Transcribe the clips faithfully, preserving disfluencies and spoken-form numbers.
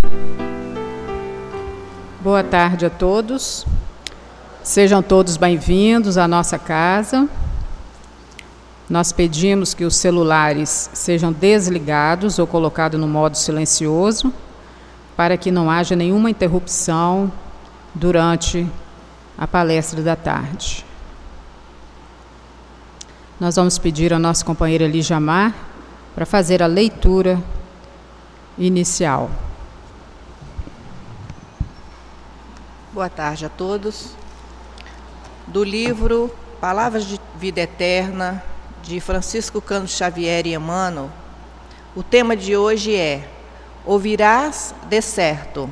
Boa tarde a todos. Sejam todos bem-vindos à nossa casa. Nós pedimos que os celulares sejam desligados ou colocados no modo silencioso, para que não haja nenhuma interrupção durante a palestra da tarde. Nós vamos pedir à nossa companheira Lijamar para fazer a leitura inicial. Boa tarde a todos. Do livro Palavras de Vida Eterna, de Francisco Cândido Xavier e Emmanuel, o tema de hoje é: ouvirás de certo.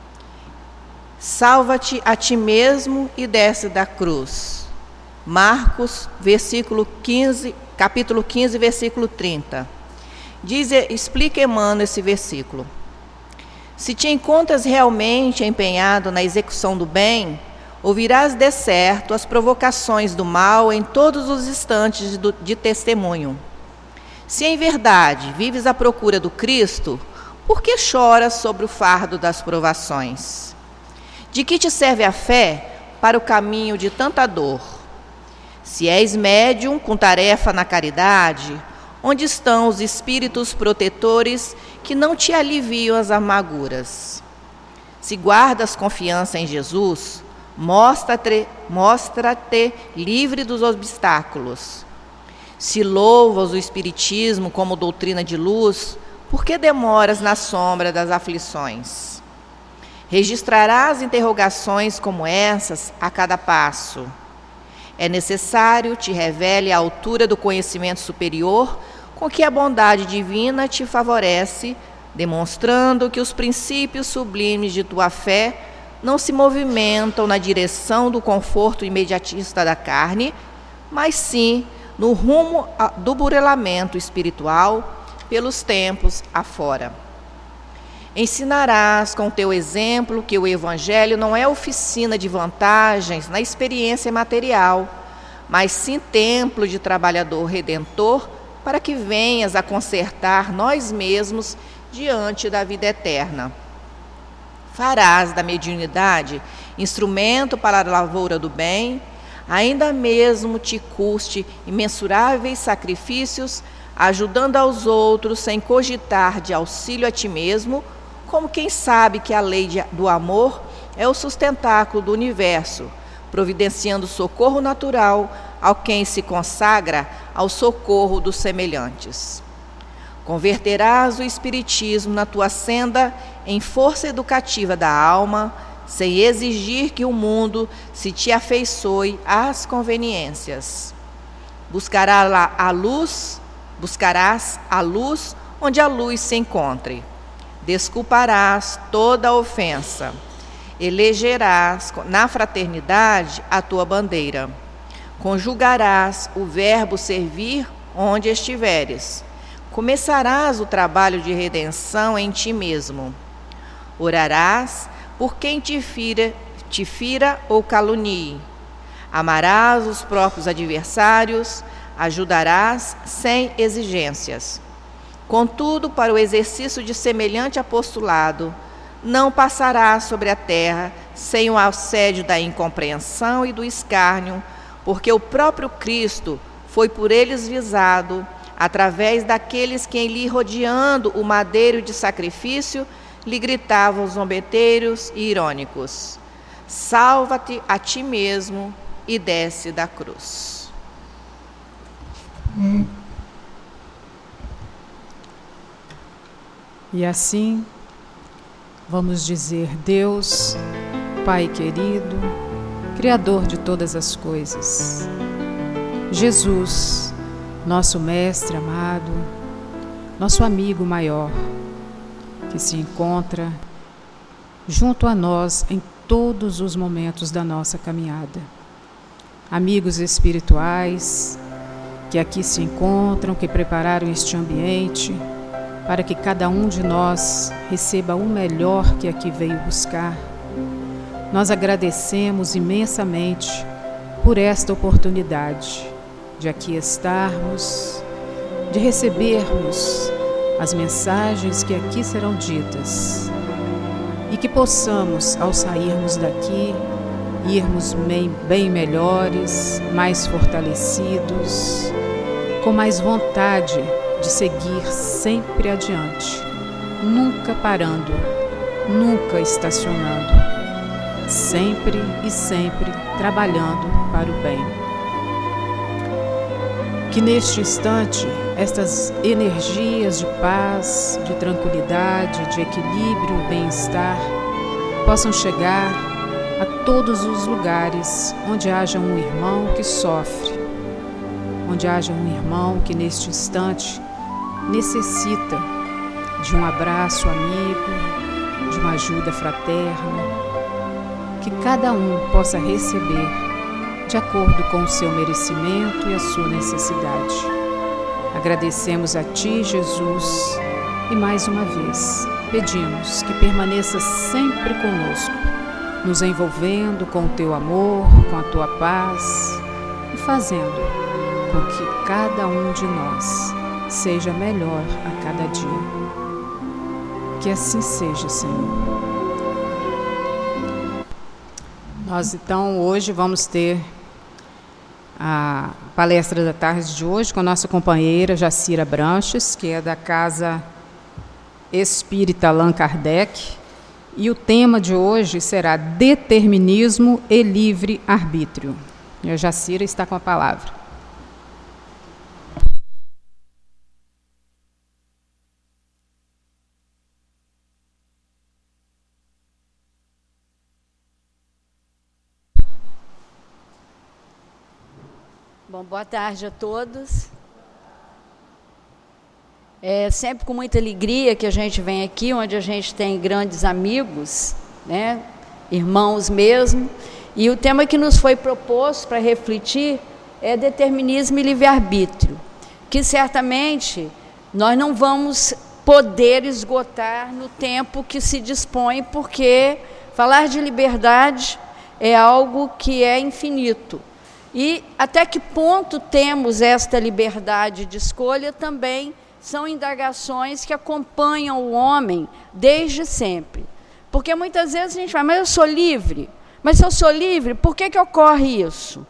Salva-te a ti mesmo e desce da cruz. Marcos, versículo quinze, capítulo quinze, versículo trinta. Diz, explica Emmanuel esse versículo. Se te encontras realmente empenhado na execução do bem, ouvirás de certo as provocações do mal em todos os instantes de, de testemunho. Se em verdade vives à procura do Cristo, por que choras sobre o fardo das provações? De que te serve a fé para o caminho de tanta dor? Se és médium com tarefa na caridade, onde estão os espíritos protetores que não te aliviam as amarguras? Se guardas confiança em Jesus, mostra-te, mostra-te livre dos obstáculos. Se louvas o Espiritismo como doutrina de luz, por que demoras na sombra das aflições? Registrarás interrogações como essas a cada passo. É necessário te revele a altura do conhecimento superior com que a bondade divina te favorece, demonstrando que os princípios sublimes de tua fé não se movimentam na direção do conforto imediatista da carne, mas sim no rumo do burelamento espiritual pelos tempos afora. Ensinarás com teu exemplo que o Evangelho não é oficina de vantagens na experiência material, mas sim templo de trabalhador redentor para que venhas a consertar nós mesmos diante da vida eterna. Farás da mediunidade instrumento para a lavoura do bem, ainda mesmo te custe imensuráveis sacrifícios, ajudando aos outros sem cogitar de auxílio a ti mesmo, como quem sabe que a lei de, do amor é o sustentáculo do universo, providenciando socorro natural ao quem se consagra ao socorro dos semelhantes. Converterás o Espiritismo na tua senda em força educativa da alma, sem exigir que o mundo se te afeiçoe às conveniências. Buscará a luz, buscarás a luz onde a luz se encontre. Desculparás toda ofensa. Elegerás na fraternidade a tua bandeira. Conjugarás o verbo servir onde estiveres. Começarás o trabalho de redenção em ti mesmo. Orarás por quem te fira, te fira ou calunie. Amarás os próprios adversários, ajudarás sem exigências. Contudo, para o exercício de semelhante apostolado, não passarás sobre a terra sem o assédio da incompreensão e do escárnio, porque o próprio Cristo foi por eles visado, através daqueles que, lhe rodeando o madeiro de sacrifício, lhe gritavam zombeteiros e irônicos: salva-te a ti mesmo e desce da cruz. Hum. E assim, vamos dizer: Deus, Pai querido, Criador de todas as coisas, Jesus, nosso Mestre amado, nosso amigo maior, que se encontra junto a nós em todos os momentos da nossa caminhada. Amigos espirituais que aqui se encontram, que prepararam este ambiente para que cada um de nós receba o melhor que aqui veio buscar. Nós agradecemos imensamente por esta oportunidade de aqui estarmos, de recebermos as mensagens que aqui serão ditas e que possamos, ao sairmos daqui, irmos bem, bem melhores, mais fortalecidos, com mais vontade de seguir sempre adiante, nunca parando, nunca estacionando, sempre e sempre trabalhando para o bem. Que neste instante, estas energias de paz, de tranquilidade, de equilíbrio, bem-estar, possam chegar a todos os lugares onde haja um irmão que sofre, onde haja um irmão que neste instante necessita de um abraço amigo, de uma ajuda fraterna, que cada um possa receber de acordo com o seu merecimento e a sua necessidade. Agradecemos a Ti, Jesus, e mais uma vez pedimos que permaneça sempre conosco, nos envolvendo com o Teu amor, com a Tua paz e fazendo com que cada um de nós seja melhor a cada dia. Que assim seja, Senhor. Nós então hoje vamos ter a palestra da tarde de hoje com a nossa companheira Jacira Branches, que é da Casa Espírita Allan Kardec, e o tema de hoje será Determinismo e Livre Arbítrio. E a Jacira está com a palavra. Bom, boa tarde a todos. É sempre com muita alegria que a gente vem aqui, onde a gente tem grandes amigos, né, irmãos mesmo, e o tema que nos foi proposto para refletir é determinismo e livre-arbítrio, que certamente nós não vamos poder esgotar no tempo que se dispõe, porque falar de liberdade é algo que é infinito. E até que ponto temos esta liberdade de escolha também são indagações que acompanham o homem desde sempre. Porque muitas vezes a gente fala, mas eu sou livre. Mas se eu sou livre, por que que ocorre isso?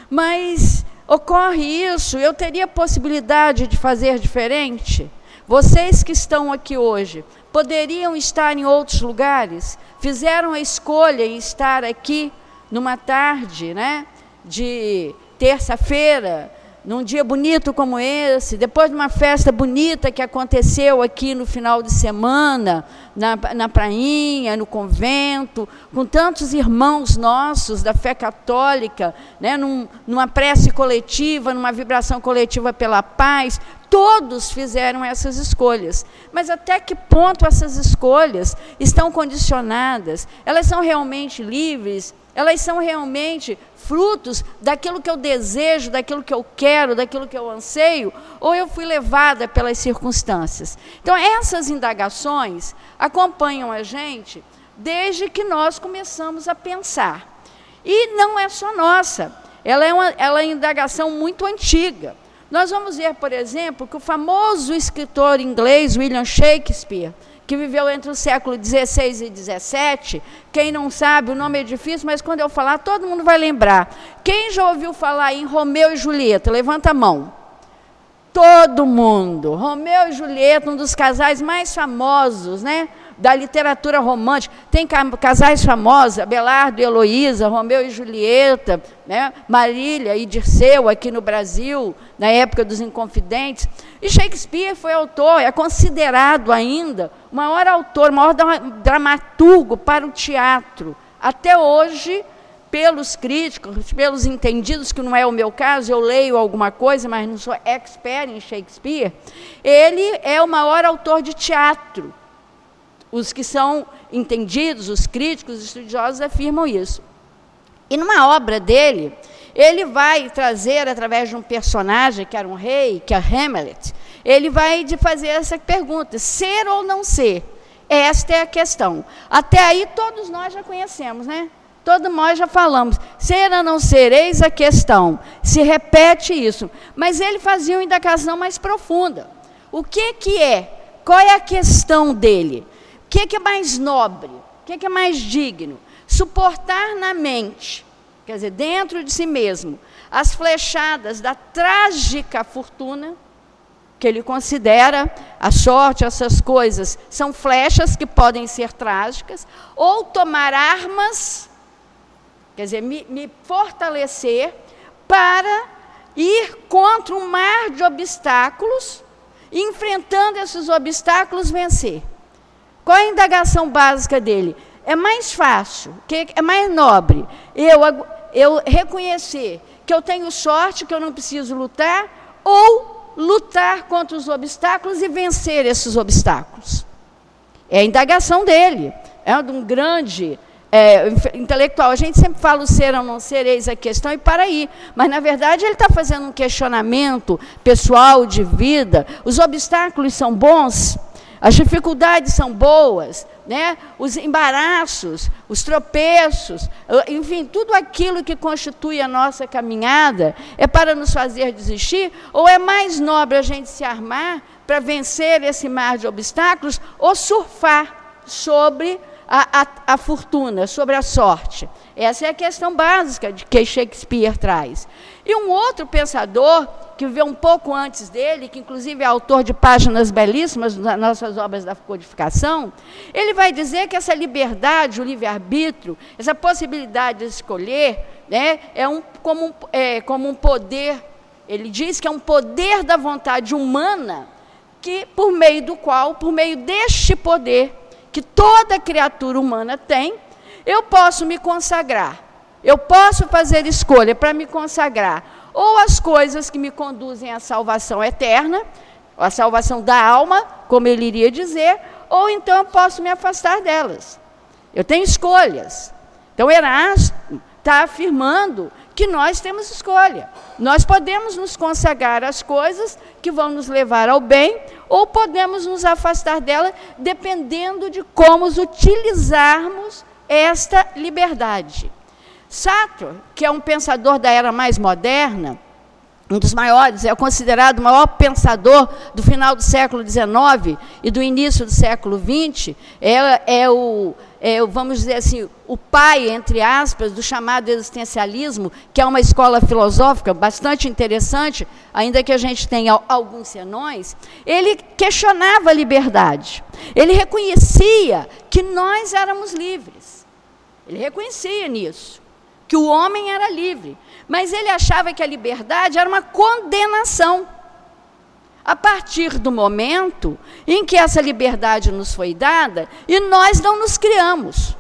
Mas ocorre isso, eu teria possibilidade de fazer diferente? Vocês que estão aqui hoje, poderiam estar em outros lugares? Fizeram a escolha em estar aqui numa tarde, né, de terça-feira, num dia bonito como esse, depois de uma festa bonita que aconteceu aqui no final de semana, na, na prainha, no convento, com tantos irmãos nossos da fé católica, né, num, numa prece coletiva, numa vibração coletiva pela paz, todos fizeram essas escolhas. Mas até que ponto essas escolhas estão condicionadas? Elas são realmente livres? Elas são realmente frutos daquilo que eu desejo, daquilo que eu quero, daquilo que eu anseio, ou eu fui levada pelas circunstâncias? Então, essas indagações acompanham a gente desde que nós começamos a pensar. E não é só nossa, ela é uma, ela é uma indagação muito antiga. Nós vamos ver, por exemplo, que o famoso escritor inglês William Shakespeare, que viveu entre o século dezesseis e dezessete, quem não sabe, o nome é difícil, mas quando eu falar, todo mundo vai lembrar. Quem já ouviu falar em Romeu e Julieta? Levanta a mão. Todo mundo. Romeu e Julieta, um dos casais mais famosos, né, da literatura romântica. Tem casais famosos, Abelardo e Heloísa, Romeu e Julieta, né, Marília e Dirceu, aqui no Brasil, na época dos Inconfidentes. E Shakespeare foi autor, é considerado ainda o maior autor, o maior dramaturgo para o teatro. Até hoje, pelos críticos, pelos entendidos, que não é o meu caso, eu leio alguma coisa, mas não sou expert em Shakespeare, ele é o maior autor de teatro. Os que são entendidos, os críticos, os estudiosos afirmam isso. E numa obra dele, ele vai trazer, através de um personagem, que era um rei, que é Hamlet, ele vai de fazer essa pergunta, ser ou não ser? Esta é a questão. Até aí todos nós já conhecemos, né? Todos nós já falamos, ser ou não ser, eis a questão. Se repete isso. Mas ele fazia uma indagação mais profunda. O que que é? Qual é a questão dele? O que que é mais nobre? O que é mais digno? Suportar na mente, quer dizer, dentro de si mesmo, as flechadas da trágica fortuna, que ele considera a sorte, essas coisas, são flechas que podem ser trágicas, ou tomar armas, quer dizer, me, me fortalecer para ir contra um mar de obstáculos, e enfrentando esses obstáculos, vencer. Qual é a indagação básica dele? É mais fácil, que é mais nobre, eu, eu reconhecer que eu tenho sorte, que eu não preciso lutar, ou lutar contra os obstáculos e vencer esses obstáculos. É a indagação dele, é de um grande é, intelectual. A gente sempre fala o ser ou não ser, eis a questão, e para aí. Mas, na verdade, ele está fazendo um questionamento pessoal de vida. Os obstáculos são bons, as dificuldades são boas, né? Os embaraços, os tropeços, enfim, tudo aquilo que constitui a nossa caminhada é para nos fazer desistir? Ou é mais nobre a gente se armar para vencer esse mar de obstáculos ou surfar sobre a, a, a fortuna, sobre a sorte? Essa é a questão básica de que Shakespeare traz. E um outro pensador, que viveu um pouco antes dele, que inclusive é autor de páginas belíssimas nas nossas obras da codificação, ele vai dizer que essa liberdade, o livre-arbítrio, essa possibilidade de escolher, né, é, um, como um, é como um poder, ele diz que é um poder da vontade humana, que, por meio do qual, por meio deste poder, que toda criatura humana tem, eu posso me consagrar, eu posso fazer escolha para me consagrar, ou as coisas que me conduzem à salvação eterna, à salvação da alma, como ele iria dizer, ou então eu posso me afastar delas. Eu tenho escolhas. Então, Erasto está afirmando que nós temos escolha. Nós podemos nos consagrar às coisas que vão nos levar ao bem, ou podemos nos afastar delas, dependendo de como utilizarmos esta liberdade. Sartre, que é um pensador da era mais moderna, um dos maiores, é considerado o maior pensador do final do século dezenove e do início do século vinte, é, é, o, é, vamos dizer assim, o pai, entre aspas, do chamado existencialismo, que é uma escola filosófica bastante interessante, ainda que a gente tenha alguns senões. Ele questionava a liberdade, ele reconhecia que nós éramos livres, ele reconhecia nisso, que o homem era livre, mas ele achava que a liberdade era uma condenação. A partir do momento em que essa liberdade nos foi dada, e nós não nos criamos.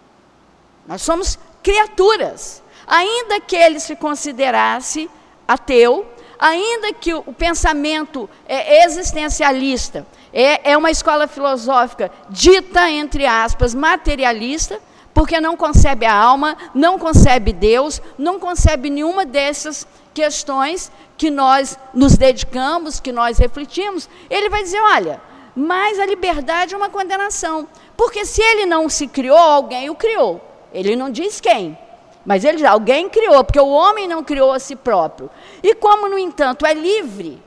Nós somos criaturas. Ainda que ele se considerasse ateu, ainda que o pensamento é, existencialista é, é uma escola filosófica dita, entre aspas, materialista, porque não concebe a alma, não concebe Deus, não concebe nenhuma dessas questões que nós nos dedicamos, que nós refletimos. Ele vai dizer, olha, mas a liberdade é uma condenação, porque se ele não se criou, alguém o criou. Ele não diz quem, mas ele diz, alguém criou, porque o homem não criou a si próprio. E como, no entanto, é livre,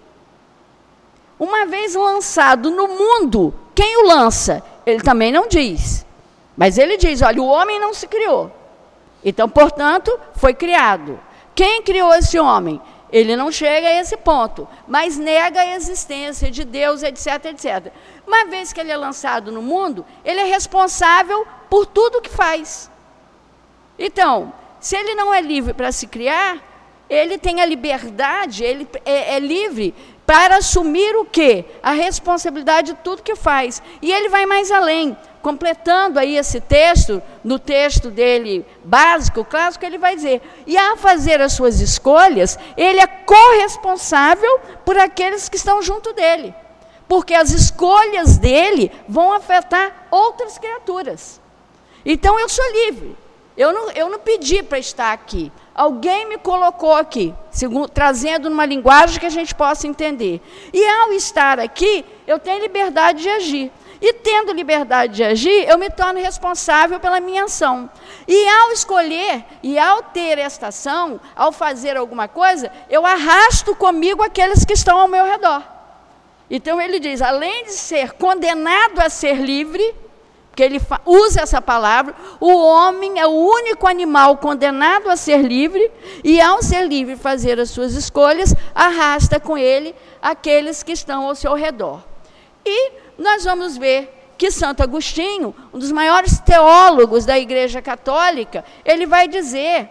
uma vez lançado no mundo, quem o lança? Ele também não diz. Mas ele diz, olha, o homem não se criou. Então, portanto, foi criado. Quem criou esse homem? Ele não chega a esse ponto, mas nega a existência de Deus, etc, etcétera. Uma vez que ele é lançado no mundo, ele é responsável por tudo que faz. Então, se ele não é livre para se criar, ele tem a liberdade, ele é, é livre para assumir o quê? A responsabilidade de tudo que faz. E ele vai mais além, completando aí esse texto, no texto dele básico, clássico, ele vai dizer, e ao fazer as suas escolhas, ele é corresponsável por aqueles que estão junto dele, porque as escolhas dele vão afetar outras criaturas. Então, eu sou livre, eu não, eu não pedi para estar aqui, alguém me colocou aqui, segundo, trazendo numa linguagem que a gente possa entender. E ao estar aqui, eu tenho liberdade de agir. E tendo liberdade de agir, eu me torno responsável pela minha ação. E ao escolher, e ao ter esta ação, ao fazer alguma coisa, eu arrasto comigo aqueles que estão ao meu redor. Então ele diz, além de ser condenado a ser livre, porque ele usa essa palavra, o homem é o único animal condenado a ser livre, e ao ser livre fazer as suas escolhas, arrasta com ele aqueles que estão ao seu redor. E nós vamos ver que Santo Agostinho, um dos maiores teólogos da Igreja Católica, ele vai dizer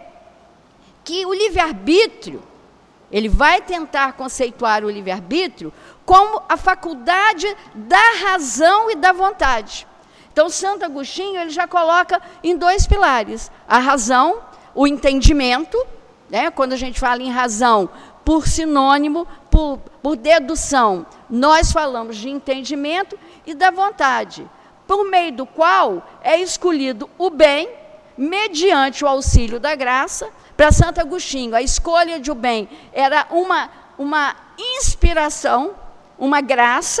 que o livre-arbítrio, ele vai tentar conceituar o livre-arbítrio como a faculdade da razão e da vontade. Então, Santo Agostinho, ele já coloca em dois pilares: a razão, o entendimento, né? Quando a gente fala em razão, por sinônimo, por, por dedução, nós falamos de entendimento, e da vontade, por meio do qual é escolhido o bem, mediante o auxílio da graça. Para Santo Agostinho, a escolha de o bem era uma, uma inspiração, uma graça,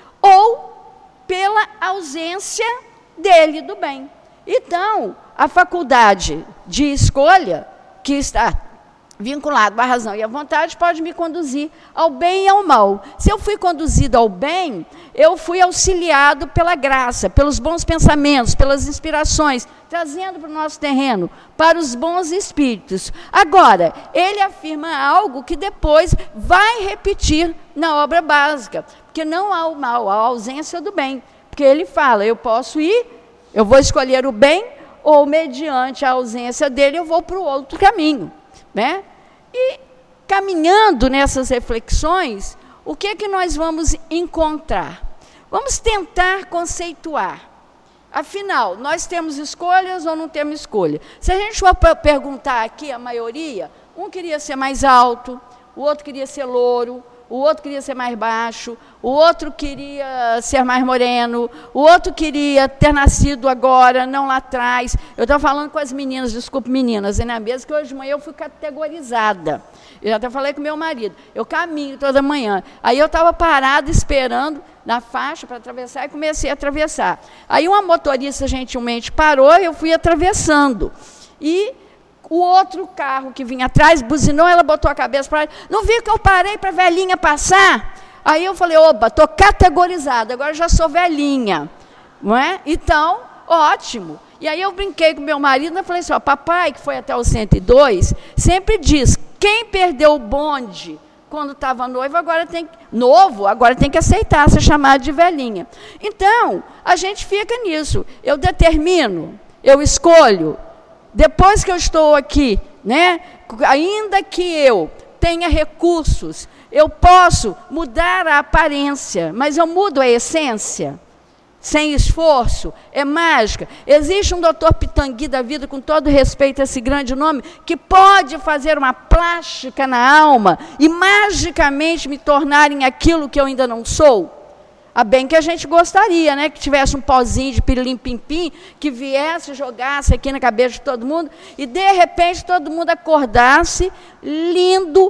ou pela ausência dele do bem. Então, a faculdade de escolha, que está vinculado à razão e à vontade, pode me conduzir ao bem e ao mal. Se eu fui conduzido ao bem, eu fui auxiliado pela graça, pelos bons pensamentos, pelas inspirações, trazendo para o nosso terreno, para os bons espíritos. Agora, ele afirma algo que depois vai repetir na obra básica, porque não há o mal, há a ausência do bem. Porque ele fala, eu posso ir, eu vou escolher o bem, ou mediante a ausência dele, eu vou para o outro caminho. Né? E caminhando nessas reflexões, o que é que nós vamos encontrar? Vamos tentar conceituar. Afinal, nós temos escolhas ou não temos escolha? Se a gente for perguntar aqui, a maioria, um queria ser mais alto, o outro queria ser louro, o outro queria ser mais baixo, o outro queria ser mais moreno, o outro queria ter nascido agora, não lá atrás. Eu estava falando com as meninas, desculpe meninas, na mesa, que hoje de manhã eu fui categorizada. Eu já até falei com meu marido, eu caminho toda manhã. Aí eu estava parada esperando na faixa para atravessar e comecei a atravessar. Aí uma motorista gentilmente parou e eu fui atravessando. E o outro carro que vinha atrás buzinou, ela botou a cabeça para lá. Não viu que eu parei para a velhinha passar? Aí eu falei, opa, estou categorizada, agora já sou velhinha. Não é? Então, ótimo. E aí eu brinquei com meu marido e falei assim, ó, papai, que foi até o cento e dois, sempre diz, quem perdeu o bonde quando estava noivo, agora tem, novo, agora tem que aceitar ser chamado de velhinha. Então, a gente fica nisso. Eu determino, eu escolho. Depois que eu estou aqui, né, ainda que eu tenha recursos, eu posso mudar a aparência, mas eu mudo a essência, sem esforço, é mágica. Existe um doutor Pitangui da vida, com todo respeito a esse grande nome, que pode fazer uma plástica na alma e magicamente me tornar em aquilo que eu ainda não sou? A bem que a gente gostaria, né, que tivesse um pozinho de pirilim-pim-pim, que viesse, jogasse aqui na cabeça de todo mundo, e de repente todo mundo acordasse lindo,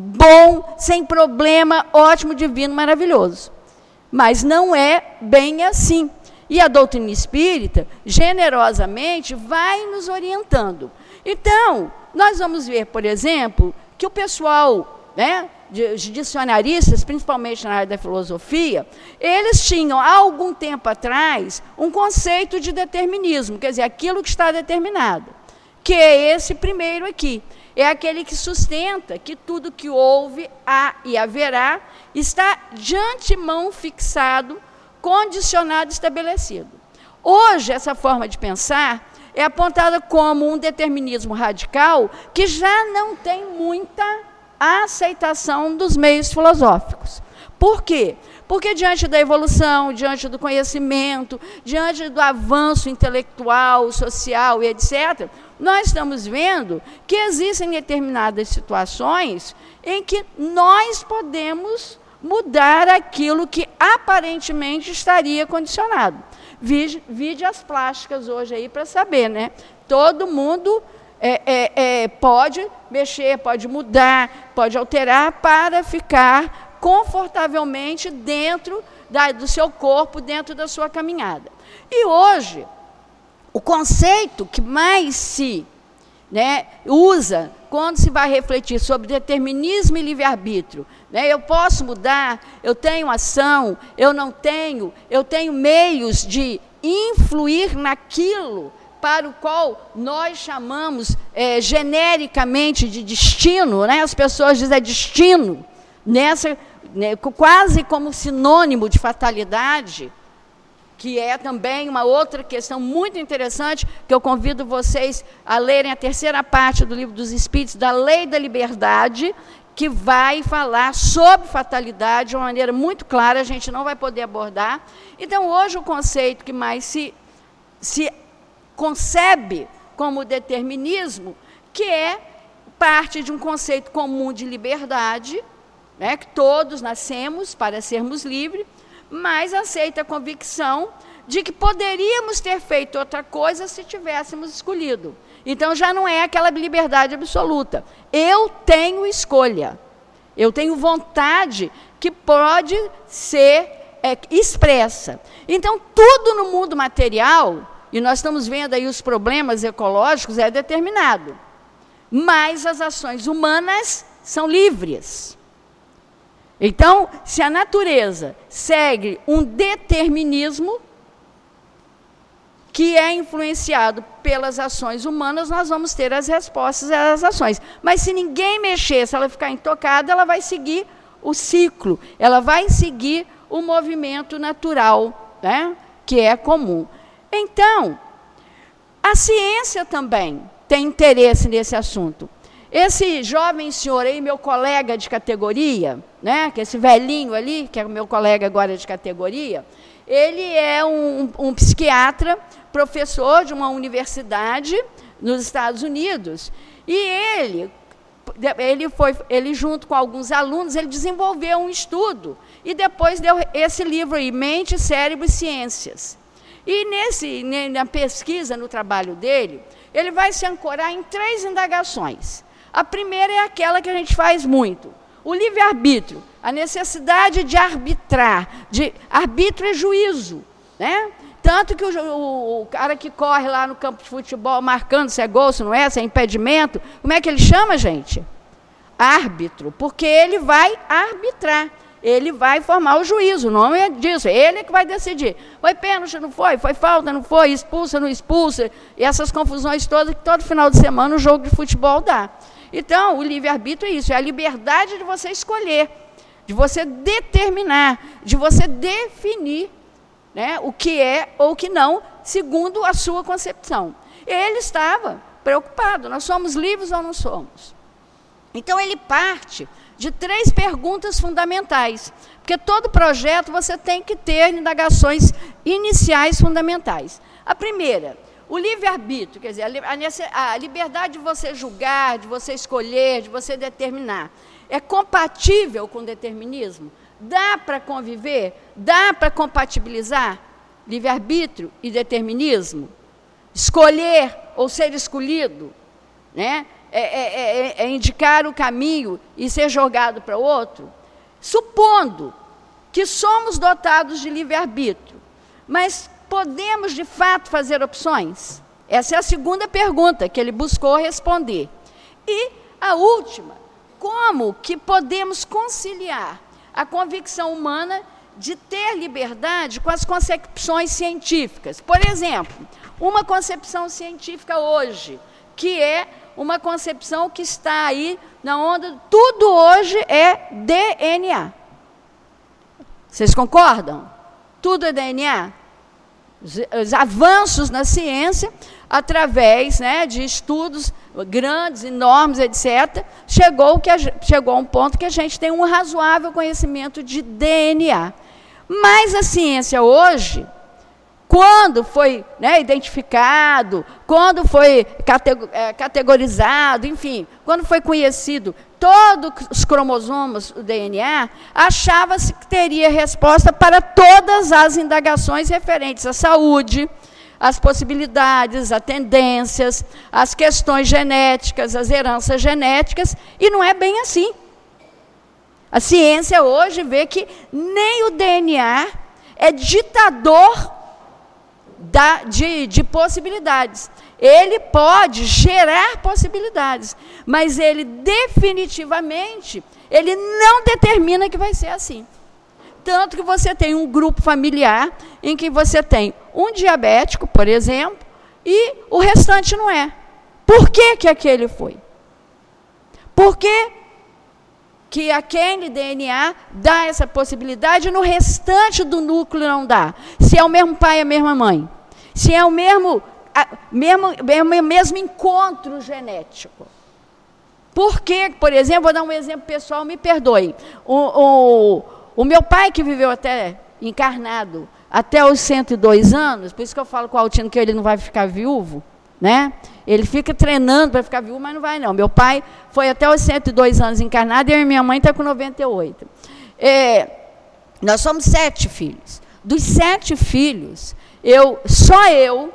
bom, sem problema, ótimo, divino, maravilhoso. Mas não é bem assim. E a doutrina espírita, generosamente, vai nos orientando. Então, nós vamos ver, por exemplo, que o pessoal, né, de dicionaristas, principalmente na área da filosofia, eles tinham, há algum tempo atrás, um conceito de determinismo, quer dizer, aquilo que está determinado, que é esse primeiro aqui. É aquele que sustenta que tudo que houve, há e haverá, está de antemão fixado, condicionado, estabelecido. Hoje, essa forma de pensar é apontada como um determinismo radical que já não tem muita aceitação dos meios filosóficos. Por quê? Porque diante da evolução, diante do conhecimento, diante do avanço intelectual, social e etcétera, nós estamos vendo que existem determinadas situações em que nós podemos mudar aquilo que aparentemente estaria condicionado. Vide, vide as plásticas hoje aí para saber, né? Todo mundo é, é, é, pode mexer, pode mudar, pode alterar para ficar confortavelmente dentro da, do seu corpo, dentro da sua caminhada. E hoje, o conceito que mais se, né, usa quando se vai refletir sobre determinismo e livre-arbítrio, né, eu posso mudar, eu tenho ação, eu não tenho, eu tenho meios de influir naquilo para o qual nós chamamos é, genericamente de destino, né? As pessoas dizem é destino, nessa, né, quase como sinônimo de fatalidade, que é também uma outra questão muito interessante, que eu convido vocês a lerem a terceira parte do Livro dos Espíritos, da Lei da Liberdade, que vai falar sobre fatalidade de uma maneira muito clara, a gente não vai poder abordar. Então, hoje, o conceito que mais se, se concebe como determinismo, que é parte de um conceito comum de liberdade, né, que todos nascemos para sermos livres, mas aceita a convicção de que poderíamos ter feito outra coisa se tivéssemos escolhido. Então, já não é aquela liberdade absoluta. Eu tenho escolha. Eu tenho vontade que pode ser é, expressa. Então, tudo no mundo material, e nós estamos vendo aí os problemas ecológicos, é determinado. Mas as ações humanas são livres. Então, se a natureza segue um determinismo que é influenciado pelas ações humanas, nós vamos ter as respostas às ações. Mas se ninguém mexer, se ela ficar intocada, ela vai seguir o ciclo, ela vai seguir o movimento natural, né, que é comum. Então, a ciência também tem interesse nesse assunto. Esse jovem senhor aí, meu colega de categoria, né, que esse velhinho ali, que é o meu colega agora de categoria, ele é um, um psiquiatra, professor de uma universidade nos Estados Unidos, e ele, ele, foi, ele junto com alguns alunos, ele desenvolveu um estudo, e depois deu esse livro aí, Mente, Cérebro e Ciências. E nesse, na pesquisa, no trabalho dele, ele vai se ancorar em três indagações. A primeira é aquela que a gente faz muito, o livre-arbítrio, a necessidade de arbitrar, de arbítrio é juízo, né? Tanto que o, o, o cara que corre lá no campo de futebol, marcando se é gol, se não é, se é impedimento, como é que ele chama, gente? Árbitro, porque ele vai arbitrar, ele vai formar o juízo, não é disso, ele é que vai decidir. Foi pênalti, não foi? Foi falta, não foi? Expulsa, não expulsa? E essas confusões todas que todo final de semana o jogo de futebol dá. Então, o livre-arbítrio é isso, é a liberdade de você escolher, de você determinar, de você definir, né, o que é ou o que não, segundo a sua concepção. Ele estava preocupado, nós somos livres ou não somos? Então, ele parte de três perguntas fundamentais, porque todo projeto você tem que ter indagações iniciais fundamentais. A primeira, o livre-arbítrio, quer dizer, a liberdade de você julgar, de você escolher, de você determinar, é compatível com o determinismo? Dá para conviver? Dá para compatibilizar livre-arbítrio e determinismo? Escolher ou ser escolhido, né? É, é, é, é indicar o caminho e ser jogado para outro? Supondo que somos dotados de livre-arbítrio, mas podemos, de fato, fazer opções? Essa é a segunda pergunta que ele buscou responder. E a última, como que podemos conciliar a convicção humana de ter liberdade com as concepções científicas? Por exemplo, uma concepção científica hoje, que é uma concepção que está aí na onda, tudo hoje é D N A. Vocês concordam? Tudo é D N A? Os, os avanços na ciência, através, né, de estudos grandes, enormes, etcétera, chegou, que a, chegou a um ponto que a gente tem um razoável conhecimento de D N A. Mas a ciência hoje, quando foi, né, identificado, quando foi categorizado, enfim, quando foi conhecido todos os cromossomos do D N A, achava-se que teria resposta para todas as indagações referentes à saúde, às possibilidades, às tendências, às questões genéticas, às heranças genéticas, e não é bem assim. A ciência hoje vê que nem o D N A é ditador Da, de, de possibilidades. Ele pode gerar possibilidades, mas ele definitivamente, ele não determina que vai ser assim. Tanto que você tem um grupo familiar em que você tem um diabético, por exemplo, e o restante não é. Por que que aquele foi? Por que que aquele D N A dá essa possibilidade e no restante do núcleo não dá? Se é o mesmo pai e a mesma mãe. Se é o mesmo, a, mesmo, mesmo, mesmo encontro genético. Por que, por exemplo, vou dar um exemplo pessoal, me perdoe. O, o, o meu pai, que viveu até encarnado, até os cento e dois anos, por isso que eu falo com o Altino que ele não vai ficar viúvo, né? Ele fica treinando para ficar viúvo, mas não vai não. Meu pai foi até os cento e dois anos encarnado e a minha mãe está com noventa e oito. É, nós somos sete filhos. Dos sete filhos, eu, só eu,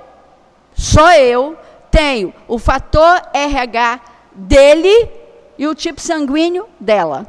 só eu tenho o fator R H dele e o tipo sanguíneo dela.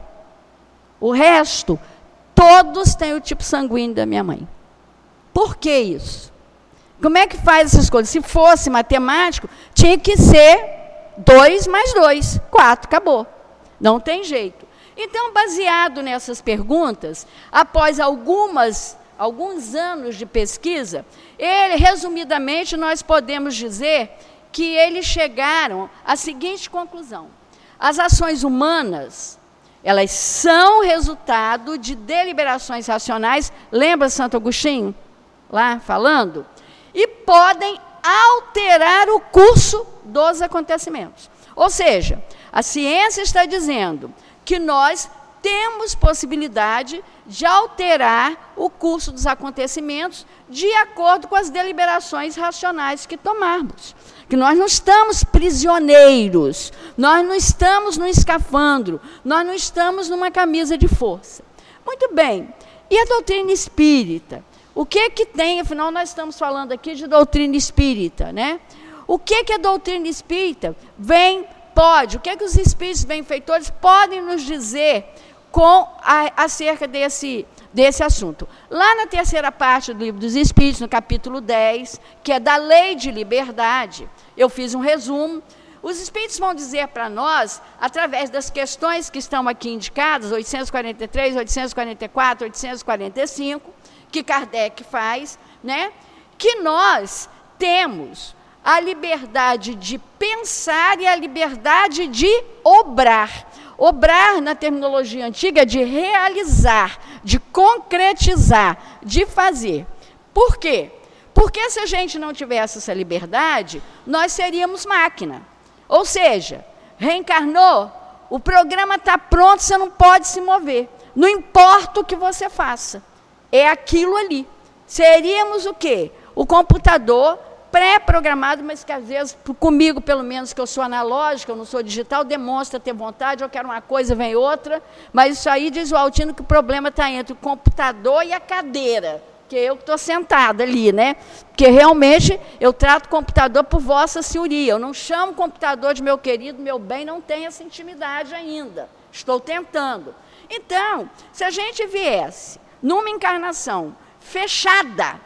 O resto, todos têm o tipo sanguíneo da minha mãe. Por que isso? Como é que faz essas coisas? Se fosse matemático, tinha que ser dois mais dois, quatro, acabou. Não tem jeito. Então, baseado nessas perguntas, após algumas, alguns anos de pesquisa, ele, resumidamente, nós podemos dizer que eles chegaram à seguinte conclusão. As ações humanas, elas são resultado de deliberações racionais, lembra Santo Agostinho, lá falando? E podem alterar o curso dos acontecimentos. Ou seja, a ciência está dizendo que nós temos possibilidade de alterar o curso dos acontecimentos de acordo com as deliberações racionais que tomarmos. Que nós não estamos prisioneiros, nós não estamos num escafandro, nós não estamos numa camisa de força. Muito bem, e a doutrina espírita? O que que tem, afinal nós estamos falando aqui de doutrina espírita, né? O que que a doutrina espírita vem, pode, o que que os espíritos benfeitores podem nos dizer com a, acerca desse, desse assunto? Lá na terceira parte do Livro dos Espíritos, no capítulo dez, que é da lei de liberdade, eu fiz um resumo. Os espíritos vão dizer para nós, através das questões que estão aqui indicadas, oitocentos e quarenta e três, oitocentos e quarenta e quatro, oitocentos e quarenta e cinco, que Kardec faz, né, que nós temos a liberdade de pensar e a liberdade de obrar. Obrar, na terminologia antiga, de realizar, de concretizar, de fazer. Por quê? Porque se a gente não tivesse essa liberdade, nós seríamos máquina. Ou seja, reencarnou, o programa está pronto, você não pode se mover. Não importa o que você faça. É aquilo ali. Seríamos o quê? O computador pré-programado, mas que às vezes, comigo pelo menos, que eu sou analógica, eu não sou digital, demonstra ter vontade, eu quero uma coisa, vem outra, mas isso aí diz o Altino que o problema está entre o computador e a cadeira, que eu estou sentada ali, né? Porque realmente eu trato o computador por vossa senhoria, eu não chamo o computador de meu querido, meu bem, não tenho essa intimidade ainda, estou tentando. Então, se a gente viesse numa encarnação fechada,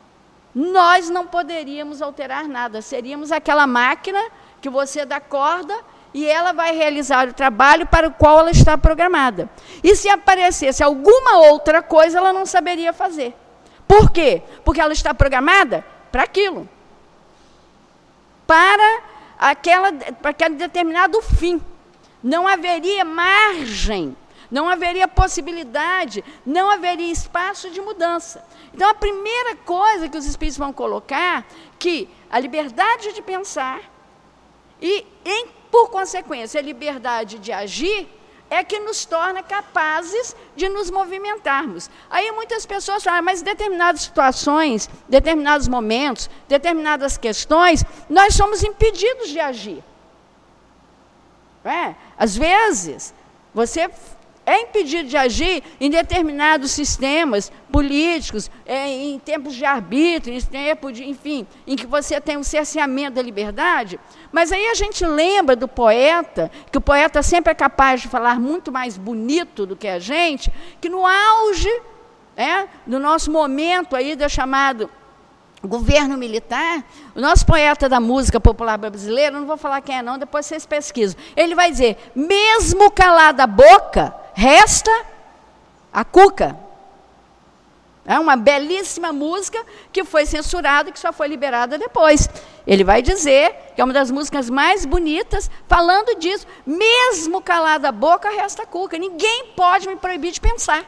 nós não poderíamos alterar nada. Seríamos aquela máquina que você dá corda e ela vai realizar o trabalho para o qual ela está programada. E se aparecesse alguma outra coisa, ela não saberia fazer. Por quê? Porque ela está programada para aquilo. Para, aquela, para aquele determinado fim. Não haveria margem. Não haveria possibilidade, não haveria espaço de mudança. Então, a primeira coisa que os espíritos vão colocar, que a liberdade de pensar e, em, por consequência, a liberdade de agir, é que nos torna capazes de nos movimentarmos. Aí muitas pessoas falam, mas em determinadas situações, determinados momentos, determinadas questões, nós somos impedidos de agir. É? Às vezes, você é impedido de agir em determinados sistemas políticos, é, em tempos de arbítrio, em tempo de, enfim, em que você tem um cerceamento da liberdade. Mas aí a gente lembra do poeta, que o poeta sempre é capaz de falar muito mais bonito do que a gente, que no auge, é, do nosso momento aí da chamado governo militar, o nosso poeta da música popular brasileira, não vou falar quem é não, depois vocês pesquisam, ele vai dizer, mesmo calada a boca, resta a cuca. É uma belíssima música que foi censurada e que só foi liberada depois. Ele vai dizer que é uma das músicas mais bonitas, falando disso. Mesmo calada a boca, resta a cuca. Ninguém pode me proibir de pensar.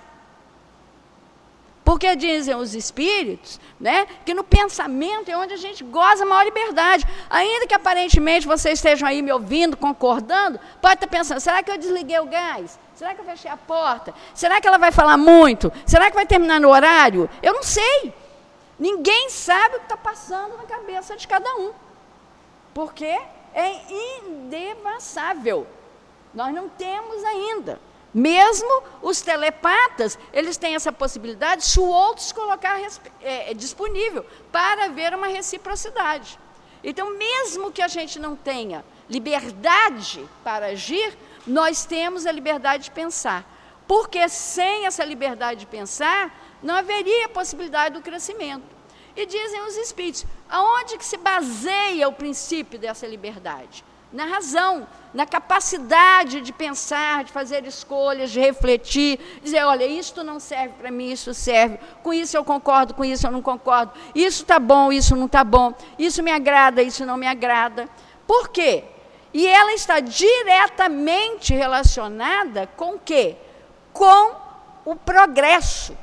Porque dizem os espíritos, né, que no pensamento é onde a gente goza a maior liberdade. Ainda que aparentemente vocês estejam aí me ouvindo, concordando, pode estar pensando, será que eu desliguei o gás? Será que eu fechei a porta? Será que ela vai falar muito? Será que vai terminar no horário? Eu não sei. Ninguém sabe o que está passando na cabeça de cada um. Porque é indevassável. Nós não temos ainda. Mesmo os telepatas, eles têm essa possibilidade se o outro se colocar é, disponível para haver uma reciprocidade. Então, mesmo que a gente não tenha liberdade para agir, nós temos a liberdade de pensar. Porque sem essa liberdade de pensar, não haveria possibilidade do crescimento. E dizem os espíritos, aonde que se baseia o princípio dessa liberdade? Na razão, na capacidade de pensar, de fazer escolhas, de refletir, dizer, olha, isto não serve para mim, isso serve, com isso eu concordo, com isso eu não concordo, isso está bom, isso não está bom, isso me agrada, isso não me agrada. Por quê? E ela está diretamente relacionada com o quê? Com o progresso.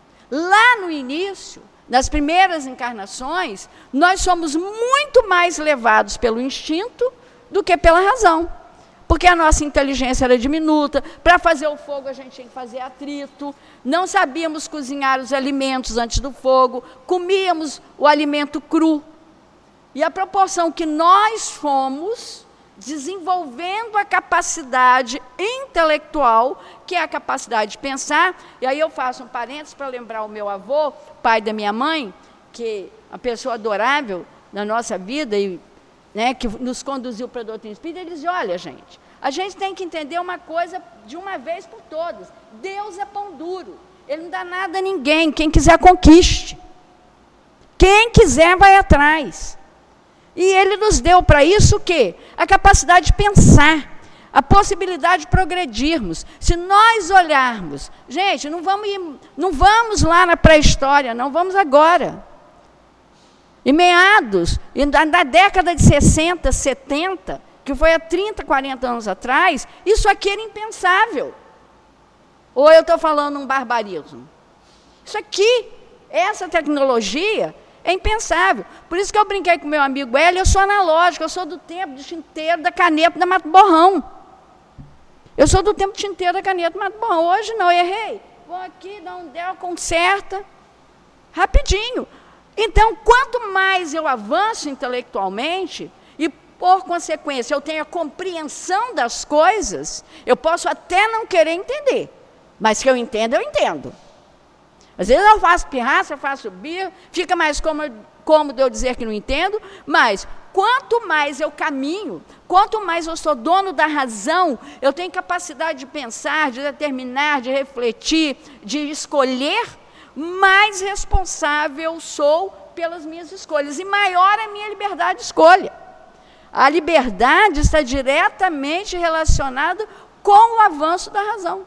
Lá no início, nas primeiras encarnações, nós somos muito mais levados pelo instinto do que pela razão. Porque a nossa inteligência era diminuta, para fazer o fogo a gente tinha que fazer atrito, não sabíamos cozinhar os alimentos antes do fogo, comíamos o alimento cru. E a proporção que nós fomos desenvolvendo a capacidade intelectual, que é a capacidade de pensar, e aí eu faço um parênteses para lembrar o meu avô, pai da minha mãe, que é uma pessoa adorável na nossa vida, e, né, que nos conduziu para a doutrina espírita. Ele dizia, olha, gente, a gente tem que entender uma coisa de uma vez por todas, Deus é pão duro, Ele não dá nada a ninguém, quem quiser conquiste, quem quiser vai atrás. E Ele nos deu para isso o quê? A capacidade de pensar, a possibilidade de progredirmos. Se nós olharmos, gente, não vamos, ir, não vamos lá na pré-história, não, vamos agora. Em meados, na década de sessenta, setenta, que foi há trinta, quarenta anos atrás, isso aqui era impensável. Ou eu estou falando um barbarismo? Isso aqui, essa tecnologia, é impensável. Por isso que eu brinquei com meu amigo Hélio, eu sou analógico, eu sou do tempo do tinteiro, da caneta, da Mato Borrão. Eu sou do tempo do tinteiro, da caneta, da Mato Borrão. Hoje não, errei. Vou aqui, dá um del, conserta. Rapidinho. Então, quanto mais eu avanço intelectualmente, e por consequência eu tenho a compreensão das coisas, eu posso até não querer entender, mas que eu entendo, eu entendo. Às vezes eu faço pirraça, eu faço birra, fica mais cômodo, cômodo eu dizer que não entendo, mas quanto mais eu caminho, quanto mais eu sou dono da razão, eu tenho capacidade de pensar, de determinar, de refletir, de escolher, mais responsável sou pelas minhas escolhas e maior a minha liberdade de escolha. A liberdade está diretamente relacionada com o avanço da razão.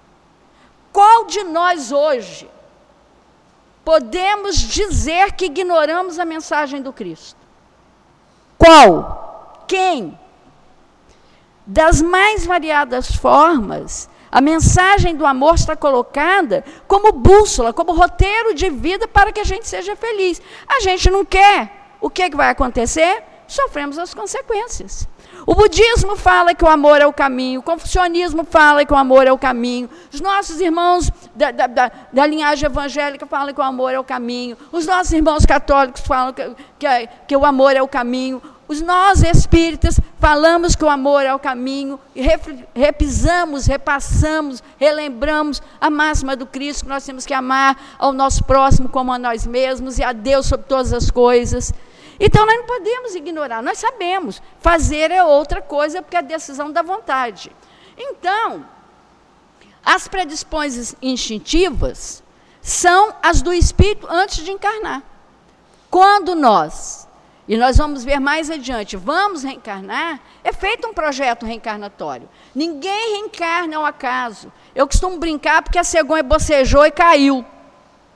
Qual de nós hoje podemos dizer que ignoramos a mensagem do Cristo? Qual? Quem? Das mais variadas formas, a mensagem do amor está colocada como bússola, como roteiro de vida para que a gente seja feliz. A gente não quer. O que, que vai acontecer? Sofremos as consequências. O budismo fala que o amor é o caminho, o confucionismo fala que o amor é o caminho, os nossos irmãos da, da, da, da linhagem evangélica falam que o amor é o caminho, os nossos irmãos católicos falam que, que, que o amor é o caminho, os nós espíritas falamos que o amor é o caminho, e repisamos, repassamos, relembramos a máxima do Cristo, que nós temos que amar ao nosso próximo como a nós mesmos, e a Deus sobre todas as coisas. Então, nós não podemos ignorar, nós sabemos, fazer é outra coisa, porque é a decisão da vontade. Então, as predisposições instintivas são as do espírito antes de encarnar. Quando nós, e nós vamos ver mais adiante, vamos reencarnar, é feito um projeto reencarnatório. Ninguém reencarna ao acaso. Eu costumo brincar porque a cegonha bocejou e caiu.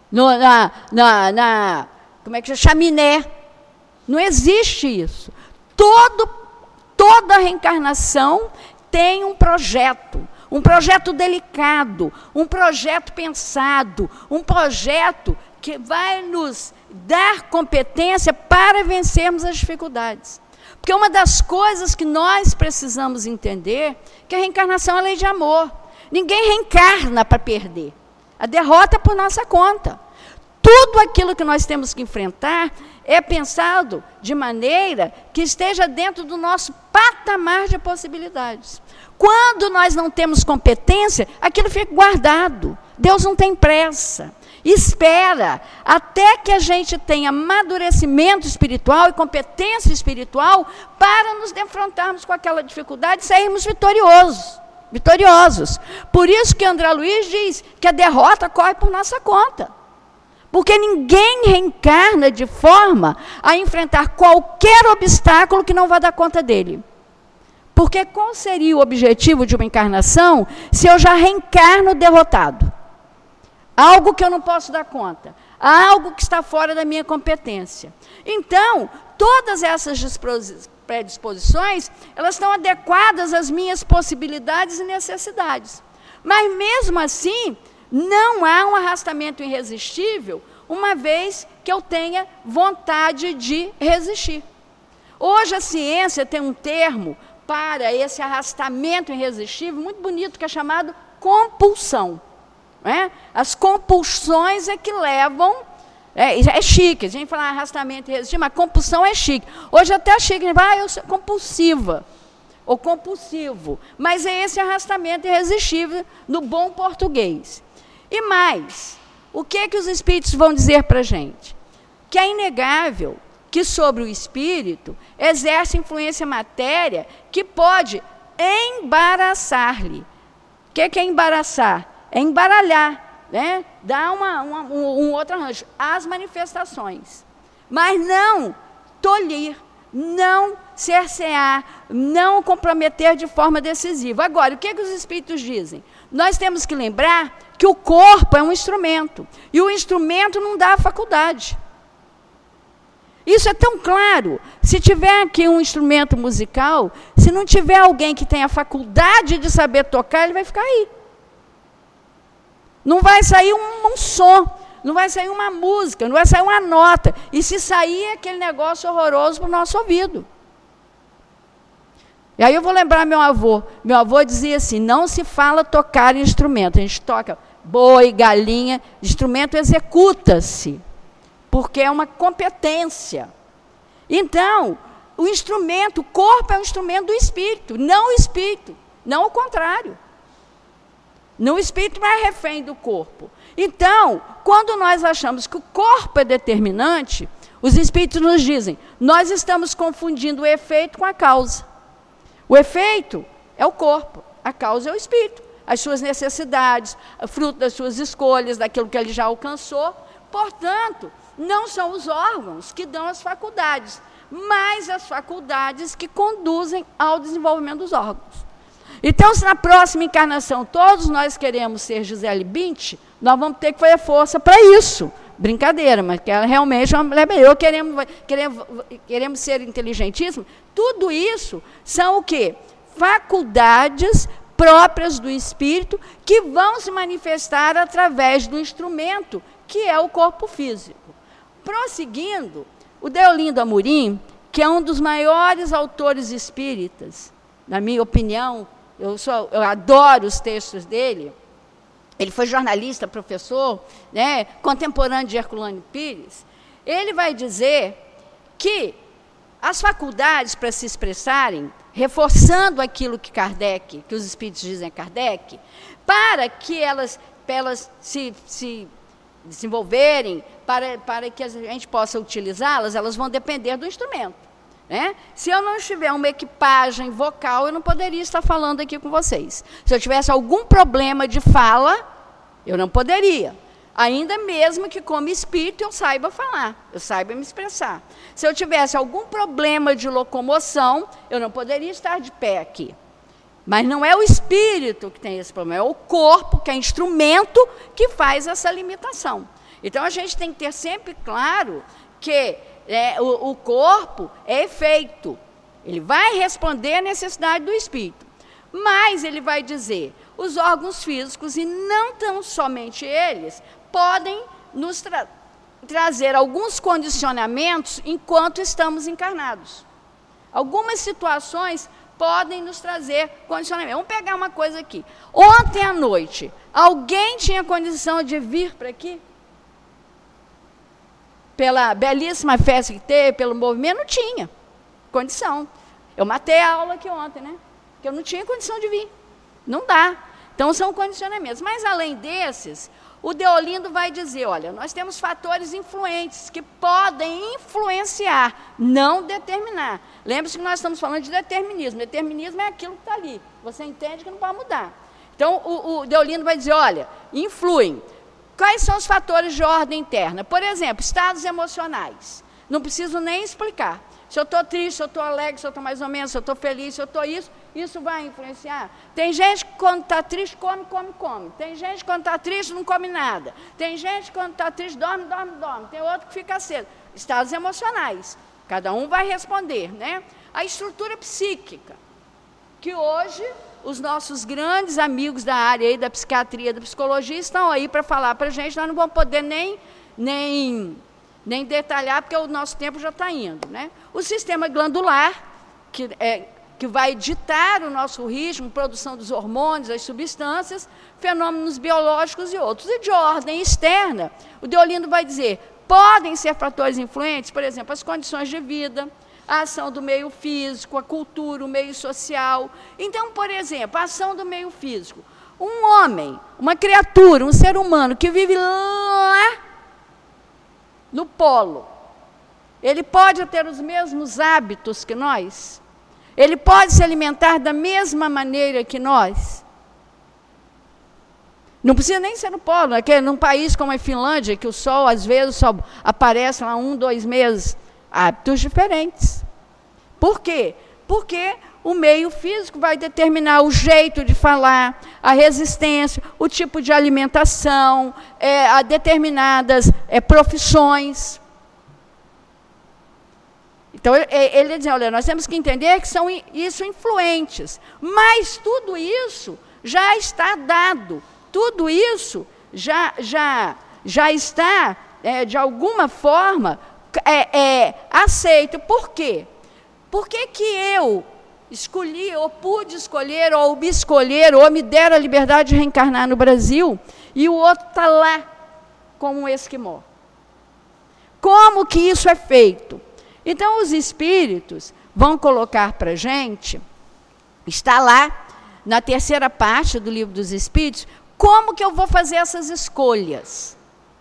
no, na, na, na, como é que chama? Chaminé. Não existe isso. Todo, toda reencarnação tem um projeto, um projeto delicado, um projeto pensado, um projeto que vai nos dar competência para vencermos as dificuldades. Porque uma das coisas que nós precisamos entender é que a reencarnação é lei de amor. Ninguém reencarna para perder. A derrota é por nossa conta. Tudo aquilo que nós temos que enfrentar é pensado de maneira que esteja dentro do nosso patamar de possibilidades. Quando nós não temos competência, aquilo fica guardado. Deus não tem pressa. Espera até que a gente tenha amadurecimento espiritual e competência espiritual para nos defrontarmos com aquela dificuldade e sairmos vitoriosos. Vitoriosos. Por isso que André Luiz diz que a derrota corre por nossa conta. Porque ninguém reencarna de forma a enfrentar qualquer obstáculo que não vá dar conta dele. Porque qual seria o objetivo de uma encarnação se eu já reencarno derrotado? Algo que eu não posso dar conta. Algo que está fora da minha competência. Então, todas essas predisposições, elas estão adequadas às minhas possibilidades e necessidades. Mas, mesmo assim, não há um arrastamento irresistível, uma vez que eu tenha vontade de resistir. Hoje a ciência tem um termo para esse arrastamento irresistível muito bonito, que é chamado compulsão. É? As compulsões é que levam, é, é chique, a gente fala arrastamento irresistível, mas compulsão é chique. Hoje até é chique, a gente fala, ah, eu sou compulsiva, ou compulsivo, mas é esse arrastamento irresistível no bom português. E mais, o que é que os espíritos vão dizer para a gente? Que é inegável que sobre o espírito exerce influência matéria que pode embaraçar-lhe. O que é, que é embaraçar? É embaralhar, né? Dar uma, uma, um, um outro arranjo. As manifestações. Mas não tolir, não cercear, não comprometer de forma decisiva. Agora, o que, é que os espíritos dizem? Nós temos que lembrar que o corpo é um instrumento. E o instrumento não dá a faculdade. Isso é tão claro. Se tiver aqui um instrumento musical, se não tiver alguém que tenha a faculdade de saber tocar, ele vai ficar aí. Não vai sair um, um som, não vai sair uma música, não vai sair uma nota. E se sair, é aquele negócio horroroso para o nosso ouvido. E aí eu vou lembrar meu avô. Meu avô dizia assim, não se fala tocar instrumento. A gente toca boi, galinha, instrumento executa-se. Porque é uma competência. Então, o instrumento, o corpo é um instrumento do espírito, não o espírito, não o contrário. Não o espírito não é refém do corpo. Então, quando nós achamos que o corpo é determinante, os espíritos nos dizem, nós estamos confundindo o efeito com a causa. O efeito é o corpo, a causa é o espírito. As suas necessidades, fruto das suas escolhas, daquilo que ele já alcançou. Portanto, não são os órgãos que dão as faculdades, mas as faculdades que conduzem ao desenvolvimento dos órgãos. Então, se na próxima encarnação todos nós queremos ser Gisele Bündchen, nós vamos ter que fazer força para isso. Brincadeira, mas que ela realmente é uma mulher melhor. Queremos, queremos, queremos ser inteligentíssimos. Tudo isso são o quê? Faculdades próprias do espírito que vão se manifestar através do instrumento, que é o corpo físico. Prosseguindo, o Deolindo Amorim, que é um dos maiores autores espíritas, na minha opinião, eu, sou, eu adoro os textos dele. Ele foi jornalista, professor, né, contemporâneo de Herculano Pires. Ele vai dizer que as faculdades para se expressarem, reforçando aquilo que Kardec, que os espíritos dizem a Kardec, para que elas, para elas se, se desenvolverem, para, para que a gente possa utilizá-las, elas vão depender do instrumento. Né? Se eu não tiver uma equipagem vocal, eu não poderia estar falando aqui com vocês. Se eu tivesse algum problema de fala, eu não poderia. Ainda mesmo que como espírito eu saiba falar, eu saiba me expressar. Se eu tivesse algum problema de locomoção, eu não poderia estar de pé aqui. Mas não é o espírito que tem esse problema, é o corpo, que é instrumento, que faz essa limitação. Então, a gente tem que ter sempre claro que é, o, o corpo é efeito. Ele vai responder à necessidade do espírito. Mas ele vai dizer, os órgãos físicos, e não tão somente eles, podem nos tra trazer alguns condicionamentos enquanto estamos encarnados. Algumas situações podem nos trazer condicionamento. Vamos pegar uma coisa aqui. Ontem à noite, alguém tinha condição de vir para aqui? Pela belíssima festa que teve, pelo movimento, não tinha condição. Eu matei a aula aqui ontem, né? Porque eu não tinha condição de vir. Não dá. Então, são condicionamentos. Mas, além desses, o Deolindo vai dizer, olha, nós temos fatores influentes que podem influenciar, não determinar. Lembre-se que nós estamos falando de determinismo. Determinismo é aquilo que está ali. Você entende que não pode mudar. Então, o, o Deolindo vai dizer, olha, influem. Quais são os fatores de ordem interna? Por exemplo, estados emocionais. Não preciso nem explicar. Se eu estou triste, se eu estou alegre, se eu estou mais ou menos, se eu estou feliz, se eu estou isso, isso vai influenciar. Tem gente que quando está triste, come, come, come. Tem gente que quando está triste, não come nada. Tem gente que quando está triste, dorme, dorme, dorme. Tem outro que fica cedo. Estados emocionais. Cada um vai responder, né? A estrutura psíquica, que hoje os nossos grandes amigos da área aí, da psiquiatria, da psicologia, estão aí para falar para a gente. Nós não vamos poder nem... nem nem detalhar, porque o nosso tempo já está indo, né? O sistema glandular, que, é, que vai ditar o nosso ritmo, produção dos hormônios, das substâncias, fenômenos biológicos e outros. E de ordem externa, o Deolindo vai dizer, podem ser fatores influentes, por exemplo, as condições de vida, a ação do meio físico, a cultura, o meio social. Então, por exemplo, a ação do meio físico. Um homem, uma criatura, um ser humano que vive lá no polo, ele pode ter os mesmos hábitos que nós? Ele pode se alimentar da mesma maneira que nós? Não precisa nem ser no polo, né? Que num país como a Finlândia, que o sol às vezes só aparece lá um, dois meses, hábitos diferentes. Por quê? Porque o meio físico vai determinar o jeito de falar, a resistência, o tipo de alimentação, é, a determinadas é, profissões. Então, ele diz, olha, nós temos que entender que são isso influentes, mas tudo isso já está dado, tudo isso já, já, já está, é, de alguma forma, é, é, aceito. Por quê? Por que que eu escolhi, ou pude escolher, ou me escolher, ou me deram a liberdade de reencarnar no Brasil, e o outro está lá, como um esquimó? Como que isso é feito? Então, os espíritos vão colocar para a gente, está lá, na terceira parte do Livro dos Espíritos, como que eu vou fazer essas escolhas?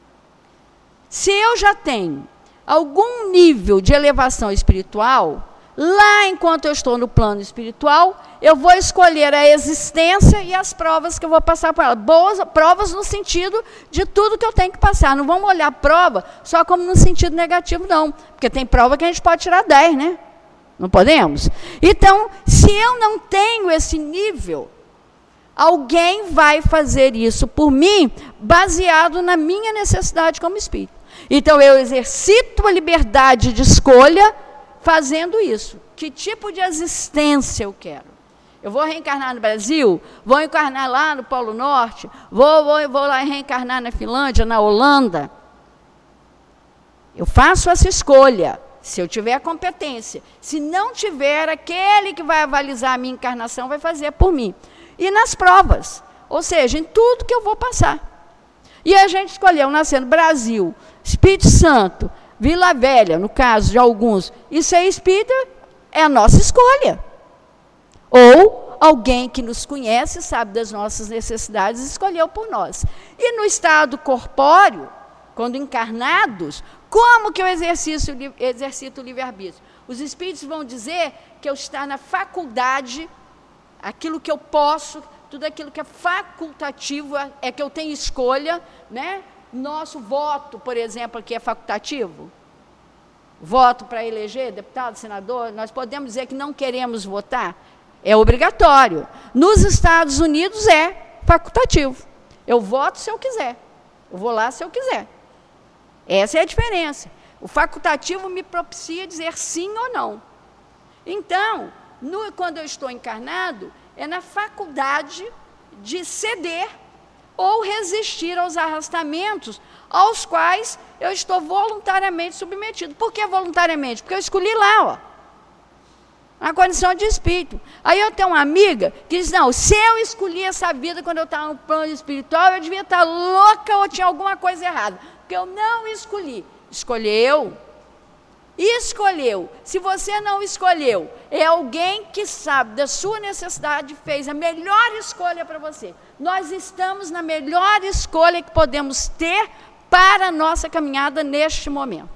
Se eu já tenho algum nível de elevação espiritual, lá, enquanto eu estou no plano espiritual, eu vou escolher a existência e as provas que eu vou passar para ela. Boas provas no sentido de tudo que eu tenho que passar. Não vamos olhar a prova só como no sentido negativo, não. Porque tem prova que a gente pode tirar dez, né? Não podemos? Então, se eu não tenho esse nível, alguém vai fazer isso por mim, baseado na minha necessidade como espírito. Então, eu exercito a liberdade de escolha, fazendo isso. Que tipo de existência eu quero? Eu vou reencarnar no Brasil? Vou encarnar lá no Polo Norte? Vou, vou, vou lá reencarnar na Finlândia, na Holanda? Eu faço essa escolha, se eu tiver competência. Se não tiver, aquele que vai avalizar a minha encarnação vai fazer por mim. E nas provas, ou seja, em tudo que eu vou passar. E a gente escolheu nascer no Brasil, Espírito Santo, Vila Velha, no caso de alguns, e ser espírita é a nossa escolha. Ou alguém que nos conhece, sabe das nossas necessidades, escolheu por nós. E no estado corpóreo, quando encarnados, como que eu exercito, exercito o livre-arbítrio? Os espíritos vão dizer que eu estou na faculdade, aquilo que eu posso, tudo aquilo que é facultativo, é que eu tenho escolha, né? Nosso voto, por exemplo, aqui é facultativo. Voto para eleger deputado, senador, nós podemos dizer que não queremos votar? É obrigatório. Nos Estados Unidos é facultativo. Eu voto se eu quiser. Eu vou lá se eu quiser. Essa é a diferença. O facultativo me propicia dizer sim ou não. Então, no, quando eu estou encarnado, é na faculdade de ceder ou resistir aos arrastamentos aos quais eu estou voluntariamente submetido. Por que voluntariamente? Porque eu escolhi lá, ó, a condição de espírito. Aí eu tenho uma amiga que diz, não, se eu escolhi essa vida quando eu estava no plano espiritual, eu devia estar louca ou tinha alguma coisa errada. Porque eu não escolhi. Escolheu. Escolheu. Se você não escolheu, é alguém que sabe da sua necessidade, fez a melhor escolha para você. Nós estamos na melhor escolha que podemos ter para a nossa caminhada neste momento.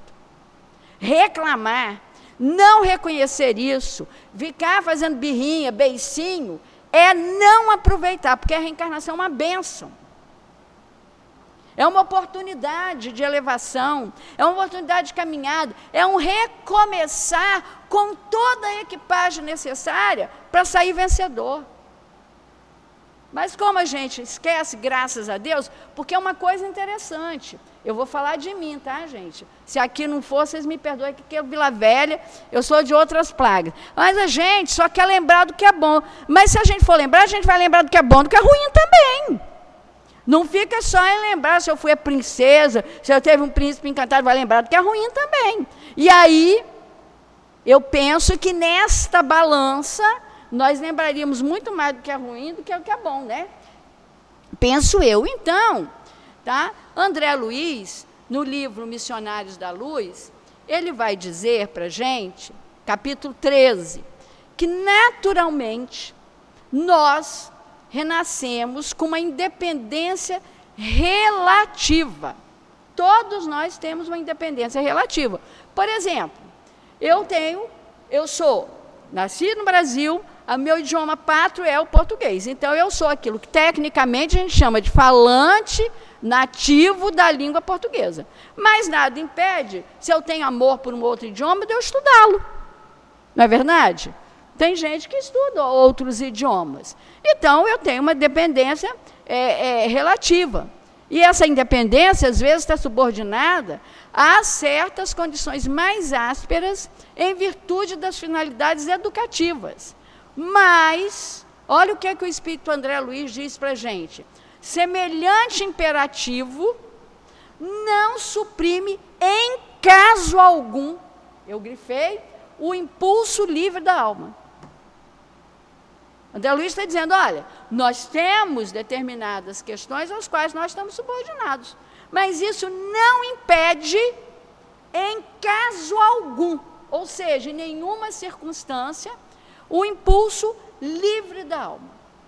Reclamar, não reconhecer isso, ficar fazendo birrinha, beicinho, é não aproveitar, porque a reencarnação é uma bênção. É uma oportunidade de elevação, é uma oportunidade de caminhada, é um recomeçar com toda a equipagem necessária para sair vencedor. Mas como a gente esquece, graças a Deus, porque é uma coisa interessante. Eu vou falar de mim, tá, gente? Se aqui não for, vocês me perdoem, que é Vila Velha, eu sou de outras plagas. Mas a gente só quer lembrar do que é bom. Mas se a gente for lembrar, a gente vai lembrar do que é bom, do que é ruim também. Não fica só em lembrar se eu fui a princesa, se eu teve um príncipe encantado, vai lembrar do que é ruim também. E aí, eu penso que nesta balança, nós lembraríamos muito mais do que é ruim do que o que é bom, né? Penso eu. Então, tá? André Luiz, no livro Missionários da Luz, ele vai dizer para a gente, capítulo treze, que naturalmente nós renascemos com uma independência relativa. Todos nós temos uma independência relativa. Por exemplo, eu tenho, eu sou, nasci no Brasil, o meu idioma pátrio é o português. Então, eu sou aquilo que tecnicamente a gente chama de falante nativo da língua portuguesa. Mas nada impede, se eu tenho amor por um outro idioma, de eu estudá-lo. Não é verdade? Tem gente que estuda outros idiomas. Então, eu tenho uma dependência é, é, relativa. E essa independência, às vezes, está subordinada a certas condições mais ásperas em virtude das finalidades educativas. Mas, olha o que, é que o Espírito André Luiz diz para a gente. Semelhante imperativo não suprime em caso algum, eu grifei, o impulso livre da alma. André Luiz está dizendo, olha, nós temos determinadas questões às quais nós estamos subordinados, mas isso não impede em caso algum, ou seja, em nenhuma circunstância, o impulso livre da alma,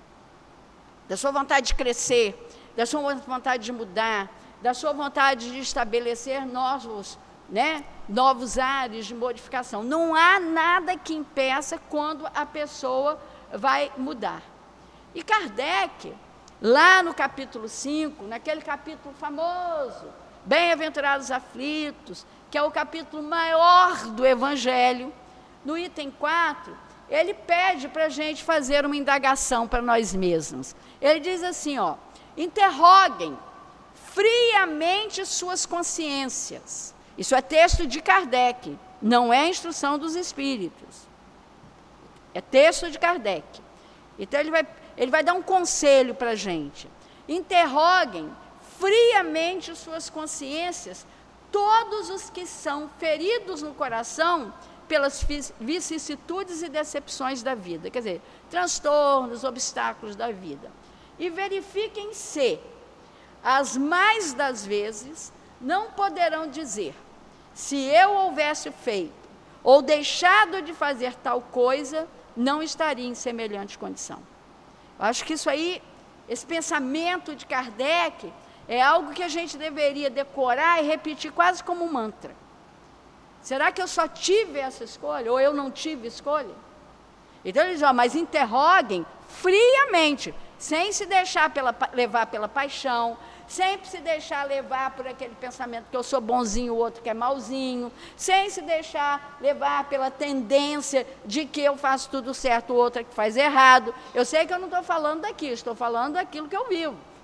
da sua vontade de crescer, da sua vontade de mudar, da sua vontade de estabelecer novos, né, novos ares de modificação. Não há nada que impeça quando a pessoa vai mudar. E Kardec, lá no capítulo cinco, naquele capítulo famoso, Bem-aventurados aflitos, que é o capítulo maior do Evangelho, no item quatro, ele pede para a gente fazer uma indagação para nós mesmos. Ele diz assim, ó, interroguem friamente suas consciências. Isso é texto de Kardec, não é instrução dos espíritos. É texto de Kardec. Então, ele vai, ele vai dar um conselho para a gente. Interroguem friamente suas consciências, todos os que são feridos no coração pelas vicissitudes e decepções da vida. Quer dizer, transtornos, obstáculos da vida. E verifiquem se, as mais das vezes, não poderão dizer, se eu houvesse feito ou deixado de fazer tal coisa, não estaria em semelhante condição. Eu acho que isso aí, esse pensamento de Kardec, é algo que a gente deveria decorar e repetir quase como um mantra. Será que eu só tive essa escolha, ou eu não tive escolha? Então ele diz, ó, mas interroguem friamente, sem se deixar pela, levar pela paixão, sem se deixar levar por aquele pensamento que eu sou bonzinho, o outro que é malzinho, sem se deixar levar pela tendência de que eu faço tudo certo, o outro é que faz errado. Eu sei que eu não estou falando daqui, estou falando daquilo que eu vivo,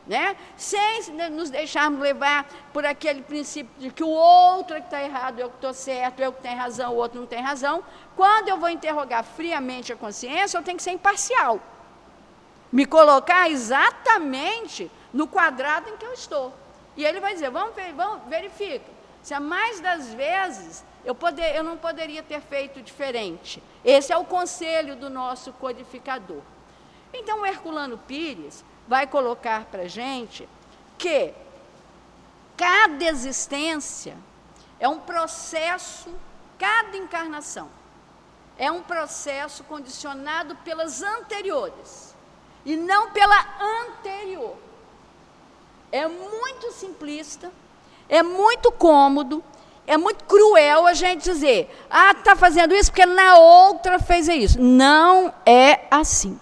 né? Sem nos deixarmos levar por aquele princípio de que o outro é que está errado, eu que estou certo, eu que tenho razão, o outro não tem razão. Quando eu vou interrogar friamente a consciência, eu tenho que ser imparcial. Me colocar exatamente no quadrado em que eu estou. E ele vai dizer, vamos, ver, vamos verifica, se a mais das vezes eu, poder, eu não poderia ter feito diferente. Esse é o conselho do nosso codificador. Então, o Herculano Pires vai colocar para a gente que cada existência é um processo, cada encarnação é um processo condicionado pelas anteriores e não pela anterior. É muito simplista, é muito cômodo, é muito cruel a gente dizer, ah, está fazendo isso porque na outra fez isso. Não é assim.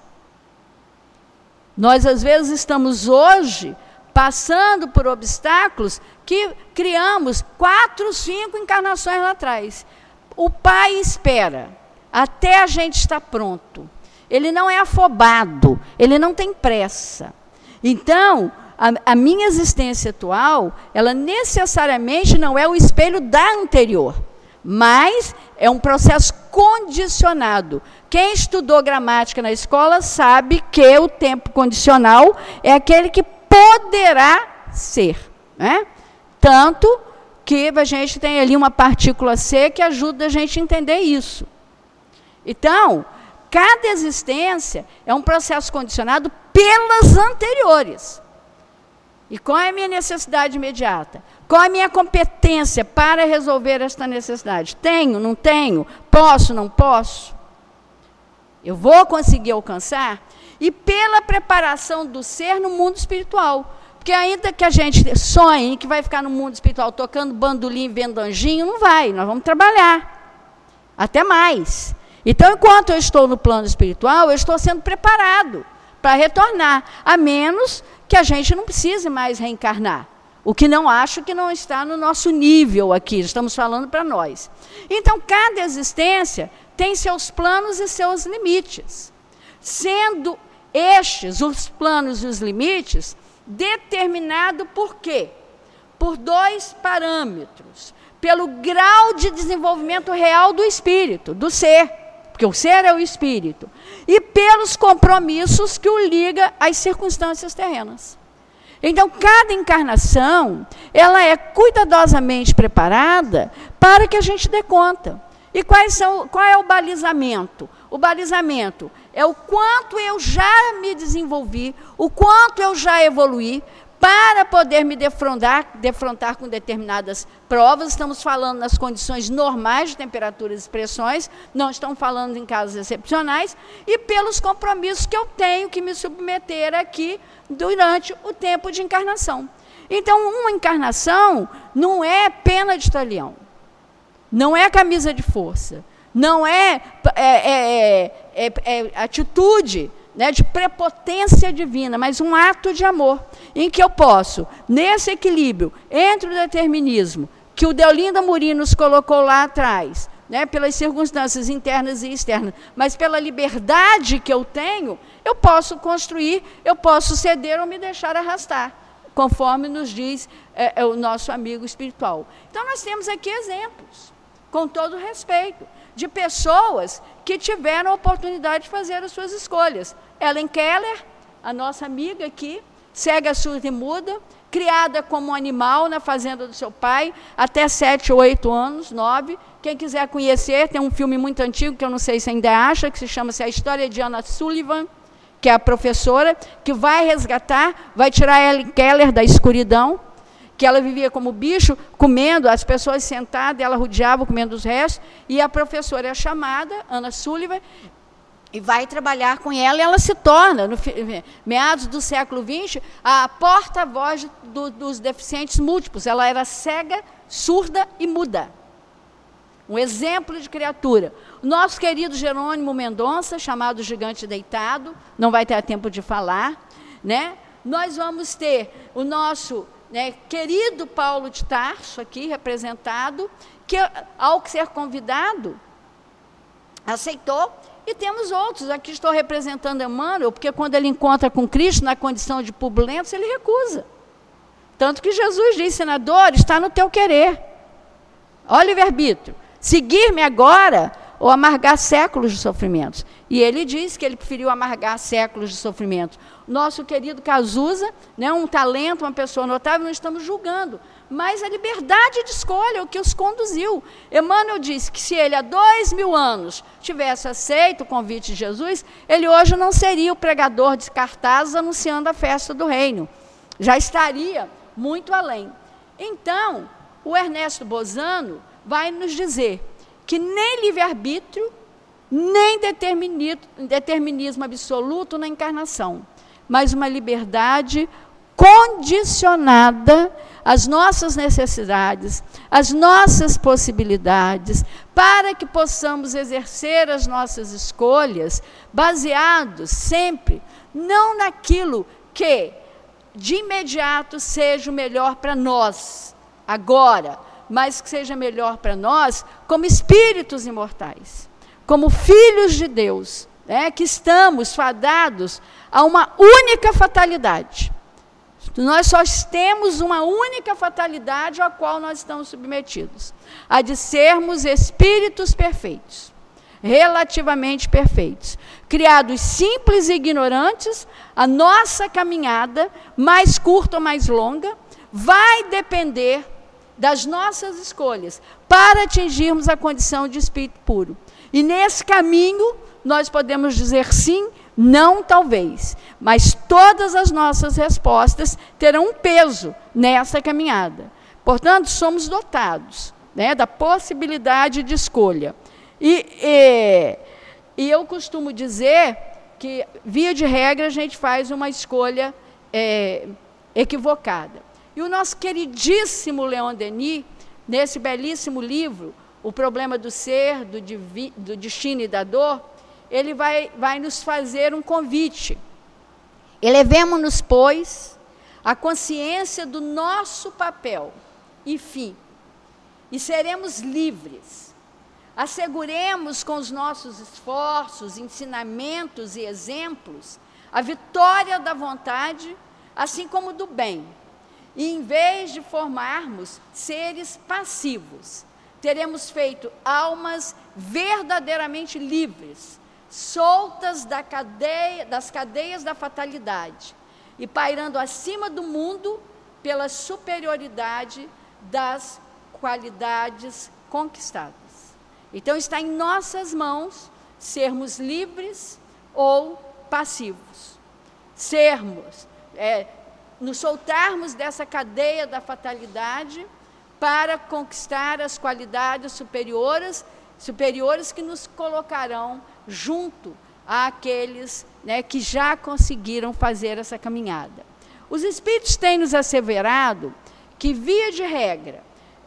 Nós, às vezes, estamos hoje passando por obstáculos que criamos quatro, cinco encarnações lá atrás. O Pai espera até a gente estar pronto. Ele não é afobado, ele não tem pressa. Então, a, a minha existência atual, ela necessariamente não é o espelho da anterior, mas é um processo condicionado. Quem estudou gramática na escola sabe que o tempo condicional é aquele que poderá ser, né? Tanto que a gente tem ali uma partícula C que ajuda a gente a entender isso. Então, cada existência é um processo condicionado pelas anteriores. E qual é a minha necessidade imediata? Qual é a minha competência para resolver esta necessidade? Tenho, não tenho? Posso, não posso? Eu vou conseguir alcançar? E pela preparação do ser no mundo espiritual. Porque ainda que a gente sonhe que vai ficar no mundo espiritual tocando bandolim e vendo anjinho, não vai, nós vamos trabalhar. Até mais. Então, enquanto eu estou no plano espiritual, eu estou sendo preparado para retornar, a menos que a gente não precise mais reencarnar. O que não acho que não está no nosso nível aqui, estamos falando para nós. Então, cada existência tem seus planos e seus limites. Sendo estes, os planos e os limites, determinado por quê? Por dois parâmetros. Pelo grau de desenvolvimento real do espírito, do ser, porque o ser é o espírito, e pelos compromissos que o liga às circunstâncias terrenas. Então, cada encarnação, ela é cuidadosamente preparada para que a gente dê conta. E quais são, qual é o balizamento? O balizamento é o quanto eu já me desenvolvi, o quanto eu já evoluí, para poder me defrontar, defrontar com determinadas provas. Estamos falando nas condições normais de temperaturas e pressões, não estamos falando em casos excepcionais, e pelos compromissos que eu tenho que me submeter aqui durante o tempo de encarnação. Então, uma encarnação não é pena de talhão, não é camisa de força, não é, é, é, é, é atitude, né, de prepotência divina, mas um ato de amor, em que eu posso, nesse equilíbrio entre o determinismo, que o Deolinda Amorim nos colocou lá atrás, né, pelas circunstâncias internas e externas, mas pela liberdade que eu tenho, eu posso construir, eu posso ceder ou me deixar arrastar, conforme nos diz é, é, o nosso amigo espiritual. Então, nós temos aqui exemplos, com todo respeito, de pessoas que tiveram a oportunidade de fazer as suas escolhas. Helen Keller, a nossa amiga aqui, cega, surda e muda, criada como um animal na fazenda do seu pai, até sete, oito anos, nove. Quem quiser conhecer, tem um filme muito antigo, que eu não sei se ainda acha, que se chama-se A História de Anna Sullivan, que é a professora, que vai resgatar, vai tirar a Helen Keller da escuridão, que ela vivia como bicho, comendo, as pessoas sentadas, ela rodeava, comendo os restos, e a professora é chamada, Anna Sullivan, e vai trabalhar com ela, e ela se torna, no meados do século vinte, a porta-voz do, dos deficientes múltiplos. Ela era cega, surda e muda. Um exemplo de criatura. O nosso querido Jerônimo Mendonça, chamado Gigante Deitado, não vai ter tempo de falar, né? Nós vamos ter o nosso... Né, querido Paulo de Tarso, aqui representado, que ao ser convidado aceitou. E temos outros, aqui estou representando Emmanuel, porque quando ele encontra com Cristo na condição de pubulentos, ele recusa. Tanto que Jesus diz, senador, está no teu querer. Olha o livre-arbítrio. Seguir-me agora ou amargar séculos de sofrimentos. E ele diz que ele preferiu amargar séculos de sofrimentos. Nosso querido Cazuza, né, um talento, uma pessoa notável, não estamos julgando, mas a liberdade de escolha, o que os conduziu. Emmanuel disse que se ele há dois mil anos tivesse aceito o convite de Jesus, ele hoje não seria o pregador de cartazes anunciando a festa do reino. Já estaria muito além. Então, o Ernesto Bozano vai nos dizer que nem livre-arbítrio, nem determinismo absoluto na encarnação, mas uma liberdade condicionada às nossas necessidades, às nossas possibilidades, para que possamos exercer as nossas escolhas, baseados sempre, não naquilo que de imediato seja o melhor para nós, agora, mas que seja melhor para nós como espíritos imortais, como filhos de Deus, né, que estamos fadados a uma única fatalidade. Nós só temos uma única fatalidade à qual nós estamos submetidos, a de sermos espíritos perfeitos, relativamente perfeitos, criados simples e ignorantes. A nossa caminhada, mais curta ou mais longa, vai depender das nossas escolhas para atingirmos a condição de espírito puro. E nesse caminho, nós podemos dizer sim, não, talvez, mas todas as nossas respostas terão um peso nessa caminhada. Portanto, somos dotados, né, da possibilidade de escolha. E, e, e eu costumo dizer que, via de regra, a gente faz uma escolha é, equivocada. E o nosso queridíssimo Leon Denis, nesse belíssimo livro, O Problema do Ser, do, Divi, do Destino e da Dor, ele vai, vai nos fazer um convite. Elevemo-nos, pois, à consciência do nosso papel e fim, e seremos livres. Asseguremos com os nossos esforços, ensinamentos e exemplos a vitória da vontade, assim como do bem. E, em vez de formarmos seres passivos, teremos feito almas verdadeiramente livres, soltas da cadeia, das cadeias da fatalidade e pairando acima do mundo pela superioridade das qualidades conquistadas. Então, está em nossas mãos sermos livres ou passivos. Sermos... É, nos soltarmos dessa cadeia da fatalidade para conquistar as qualidades superiores, superiores que nos colocarão junto àqueles, né, que já conseguiram fazer essa caminhada. Os Espíritos têm nos asseverado que, via de regra,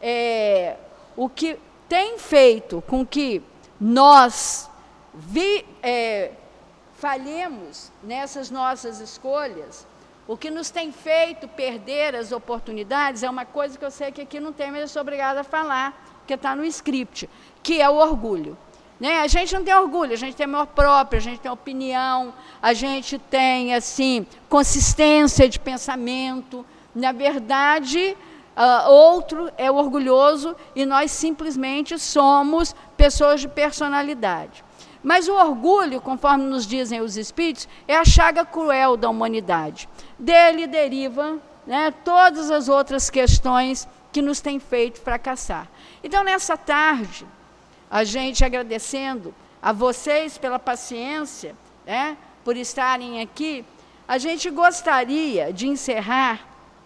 é, o que tem feito com que nós vi, é, falhemos nessas nossas escolhas, o que nos tem feito perder as oportunidades é uma coisa que eu sei que aqui não tem, mas eu sou obrigada a falar, que está no script, que é o orgulho. Né? A gente não tem orgulho, a gente tem amor próprio, a gente tem opinião, a gente tem, assim, consistência de pensamento. Na verdade, uh, outro é orgulhoso e nós simplesmente somos pessoas de personalidade. Mas o orgulho, conforme nos dizem os Espíritos, é a chaga cruel da humanidade. Dele deriva, né, todas as outras questões que nos têm feito fracassar. Então, nessa tarde, a gente agradecendo a vocês pela paciência, né, por estarem aqui, a gente gostaria de encerrar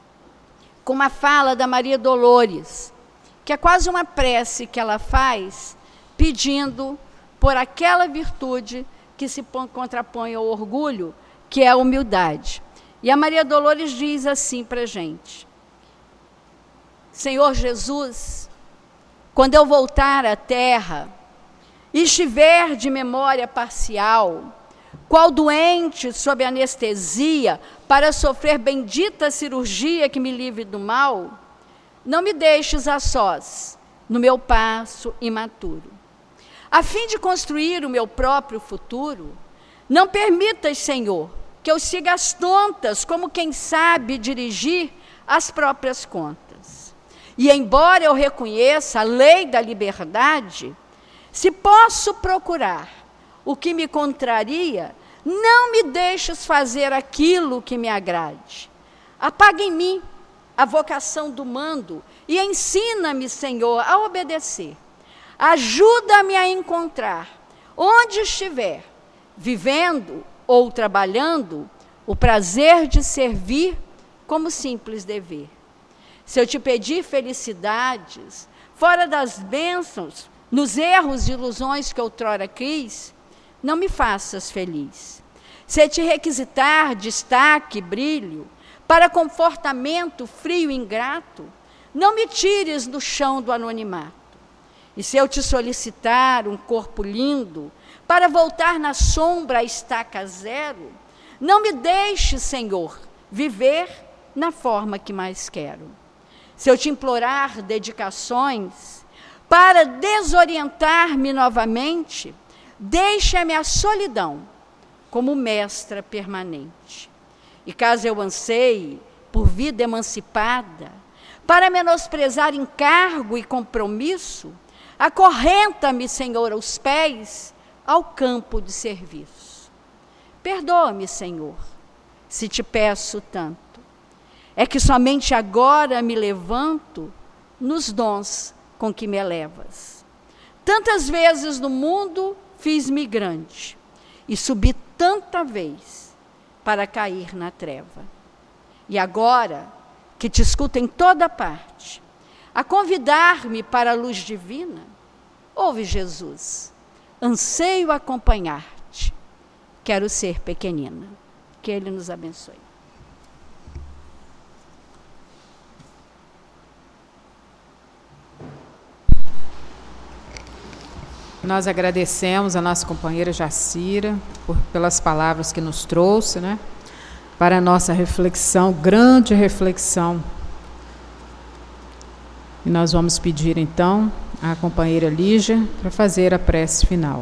com uma fala da Maria Dolores, que é quase uma prece que ela faz, pedindo por aquela virtude que se contrapõe ao orgulho, que é a humildade. E a Maria Dolores diz assim para a gente: Senhor Jesus, quando eu voltar à terra e estiver de memória parcial, qual doente sob anestesia para sofrer bendita cirurgia que me livre do mal, não me deixes a sós no meu passo imaturo. a fim de construir o meu próprio futuro, não permitas, Senhor, que eu siga as tontas como quem sabe dirigir as próprias contas. E embora eu reconheça a lei da liberdade, se posso procurar o que me contraria, não me deixes fazer aquilo que me agrade. Apaga em mim a vocação do mando e ensina-me, Senhor, a obedecer. Ajuda-me a encontrar, onde estiver, vivendo ou trabalhando, o prazer de servir como simples dever. Se eu te pedir felicidades, fora das bênçãos, nos erros e ilusões que outrora quis, não me faças feliz. Se te requisitar destaque e brilho, para confortamento frio e ingrato, não me tires do chão do anonimato. E se eu te solicitar um corpo lindo, para voltar na sombra a estaca zero, não me deixe, Senhor, viver na forma que mais quero. Se eu te implorar dedicações, para desorientar-me novamente, deixa-me a solidão como mestra permanente. E caso eu anseie por vida emancipada, para menosprezar encargo e compromisso, acorrenta-me, Senhor, aos pés, ao campo de serviço. Perdoa-me, Senhor, se te peço tanto. É que somente agora me levanto nos dons com que me elevas. Tantas vezes no mundo fiz-me grande e subi tanta vez para cair na treva. E agora, que te escuto em toda parte, a convidar-me para a luz divina, ouve, Jesus, anseio acompanhar-te, quero ser pequenina. Que Ele nos abençoe. Nós agradecemos a nossa companheira Jacira por, pelas palavras que nos trouxe, né, para a nossa reflexão, grande reflexão. E nós vamos pedir, então, à companheira Lígia para fazer a prece final.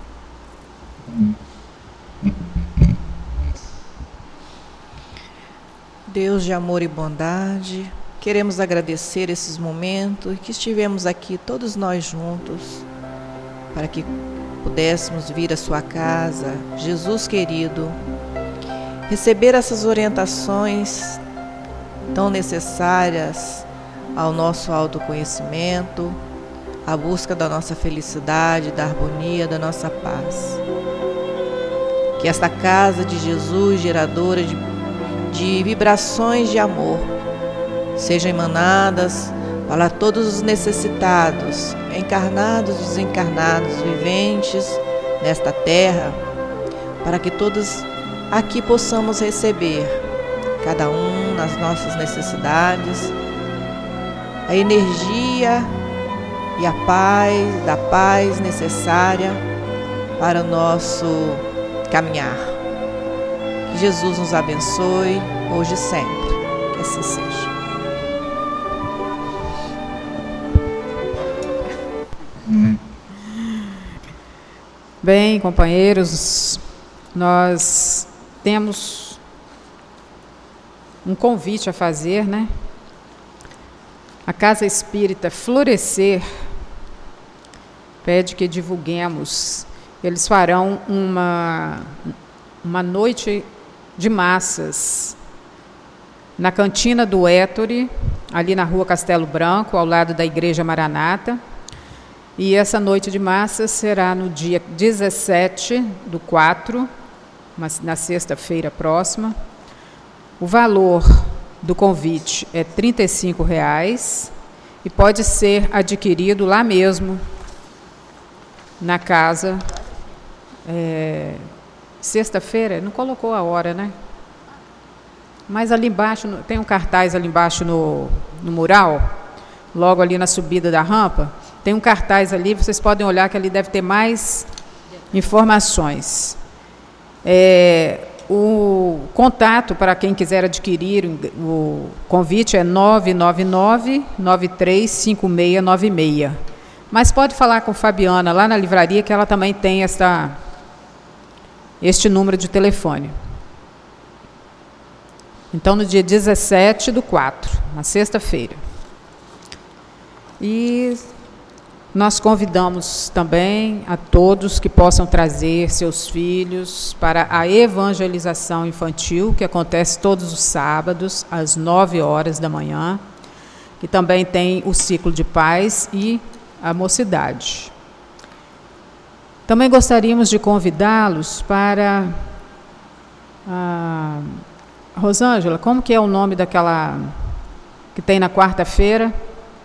Deus de amor e bondade, queremos agradecer esses momentos que estivemos aqui todos nós juntos, para que pudéssemos vir à sua casa, Jesus querido, receber essas orientações tão necessárias ao nosso autoconhecimento, à busca da nossa felicidade, da harmonia, da nossa paz. Que esta casa de Jesus, geradora de, de vibrações de amor, sejam emanadas para todos os necessitados, encarnados, desencarnados, viventes nesta terra, para que todos aqui possamos receber, cada um nas nossas necessidades, a energia e a paz, da paz necessária para o nosso caminhar. Que Jesus nos abençoe, hoje e sempre. Que assim seja. Bem, companheiros, nós temos um convite a fazer, né? A Casa Espírita Florescer pede que divulguemos. Eles farão uma, uma noite de massas na cantina do Ettore, ali na rua Castelo Branco, ao lado da Igreja Maranata. E essa noite de massas será no dia dezessete do quatro, na sexta-feira próxima. O valor do convite é trinta e cinco reais e pode ser adquirido lá mesmo, na casa. É, sexta-feira, não colocou a hora, né? Mas ali embaixo, tem um cartaz ali embaixo no, no mural, logo ali na subida da rampa, tem um cartaz ali, vocês podem olhar que ali deve ter mais informações. É, o contato para quem quiser adquirir o convite é nove nove nove, nove três cinco seis nove seis. Mas pode falar com Fabiana lá na livraria, que ela também tem esta, este número de telefone. Então, no dia dezessete do quatro, na sexta-feira. E nós convidamos também a todos que possam trazer seus filhos para a evangelização infantil, que acontece todos os sábados, às nove horas da manhã, que também tem o ciclo de paz e a mocidade. Também gostaríamos de convidá-los para... A Rosângela, como que é o nome daquela que tem na quarta-feira?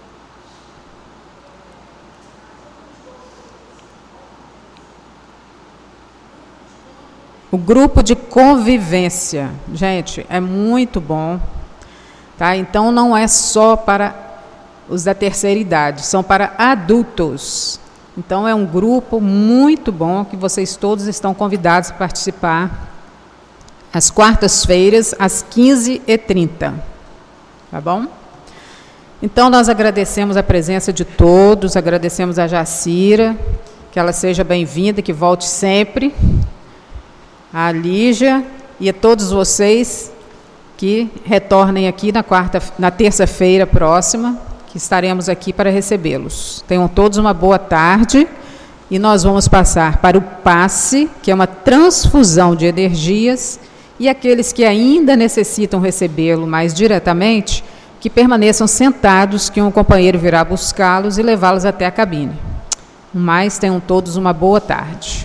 O grupo de convivência. Gente, é muito bom. Tá? Então, não é só para os da terceira idade, são para adultos. Então, é um grupo muito bom que vocês todos estão convidados a participar às quartas-feiras, às quinze e trinta. Tá bom? Então, nós agradecemos a presença de todos, agradecemos a Jacira, que ela seja bem-vinda, que volte sempre, a Lígia e a todos vocês que retornem aqui na, quarta, na terça-feira próxima, que estaremos aqui para recebê-los. Tenham todos uma boa tarde e nós vamos passar para o passe, que é uma transfusão de energias, e aqueles que ainda necessitam recebê-lo mais diretamente, que permaneçam sentados, que um companheiro virá buscá-los e levá-los até a cabine. Mas tenham todos uma boa tarde.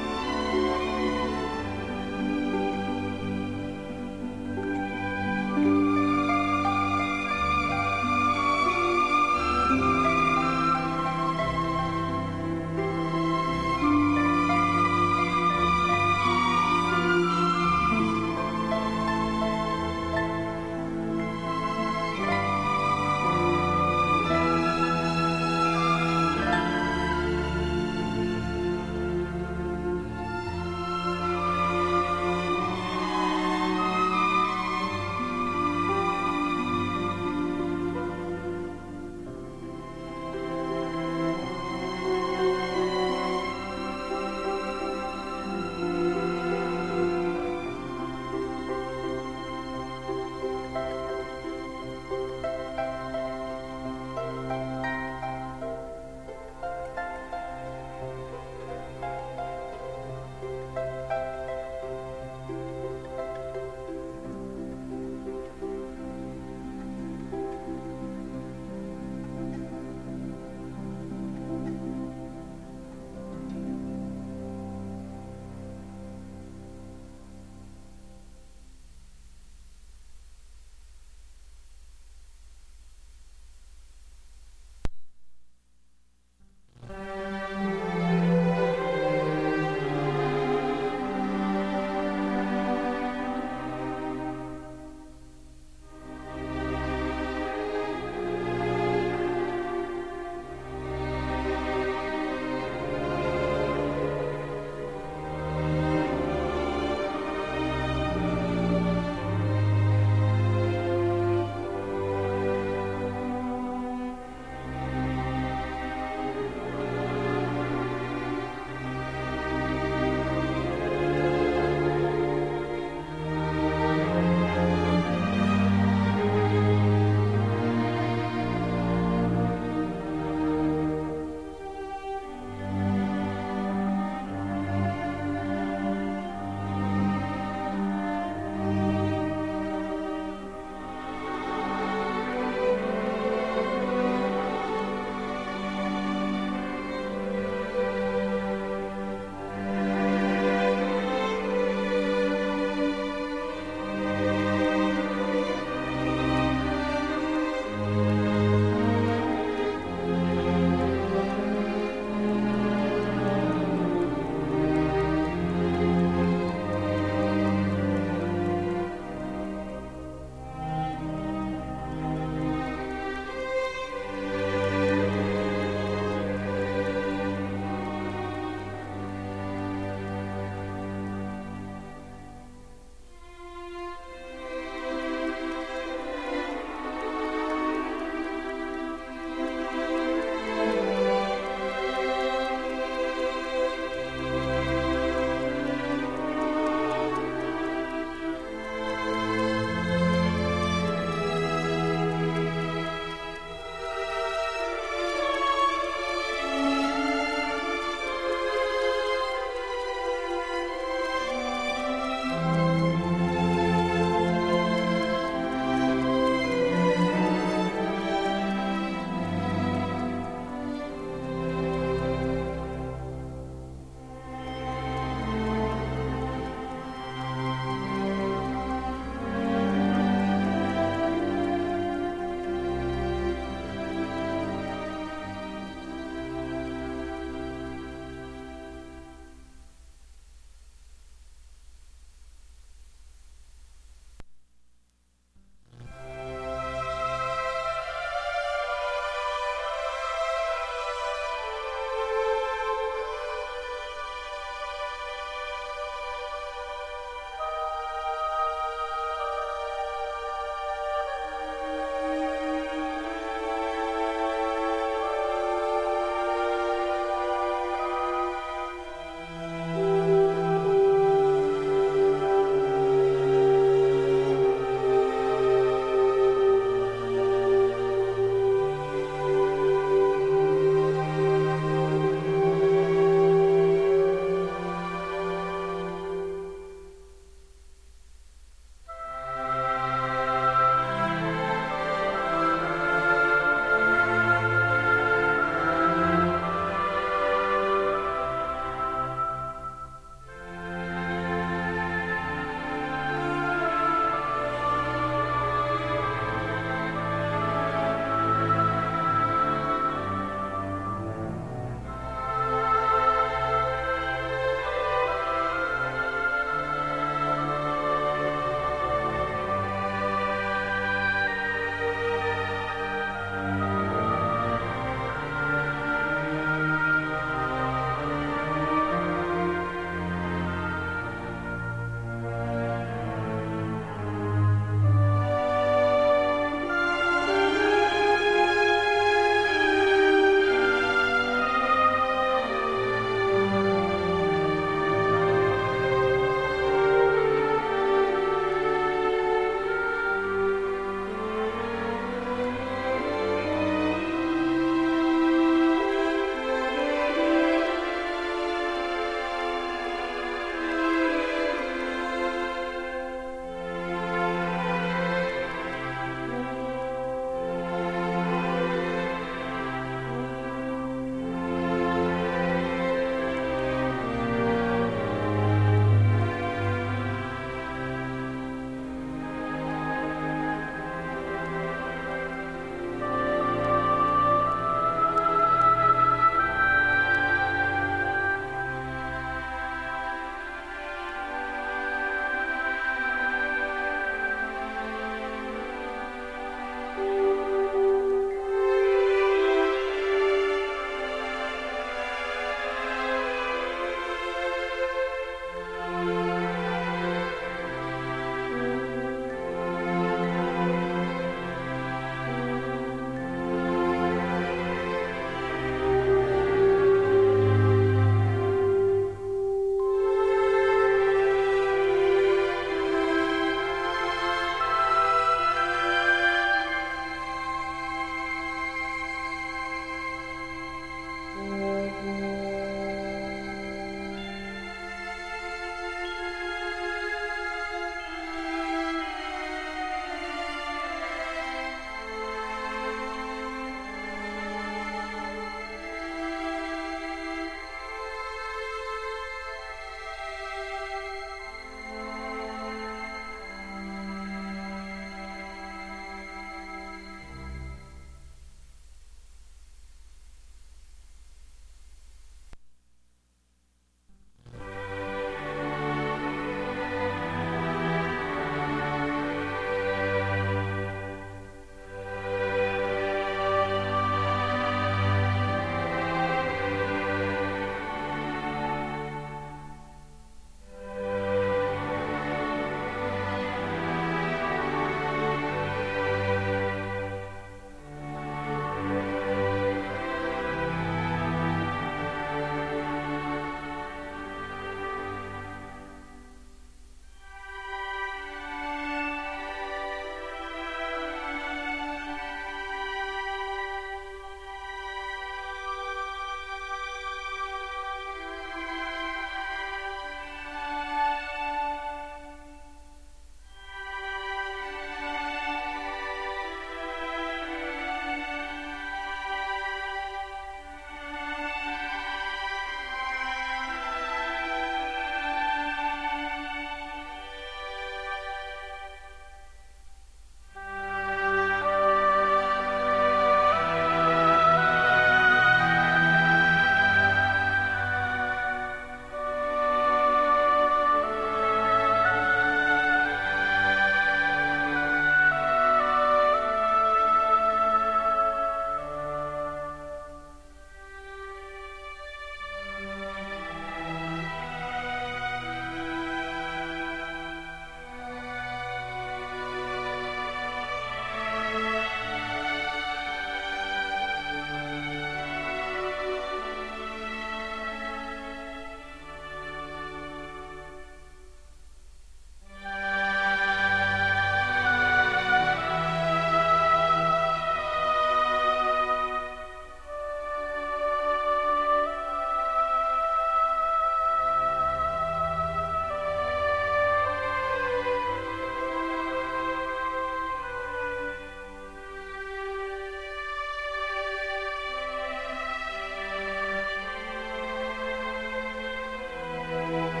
Música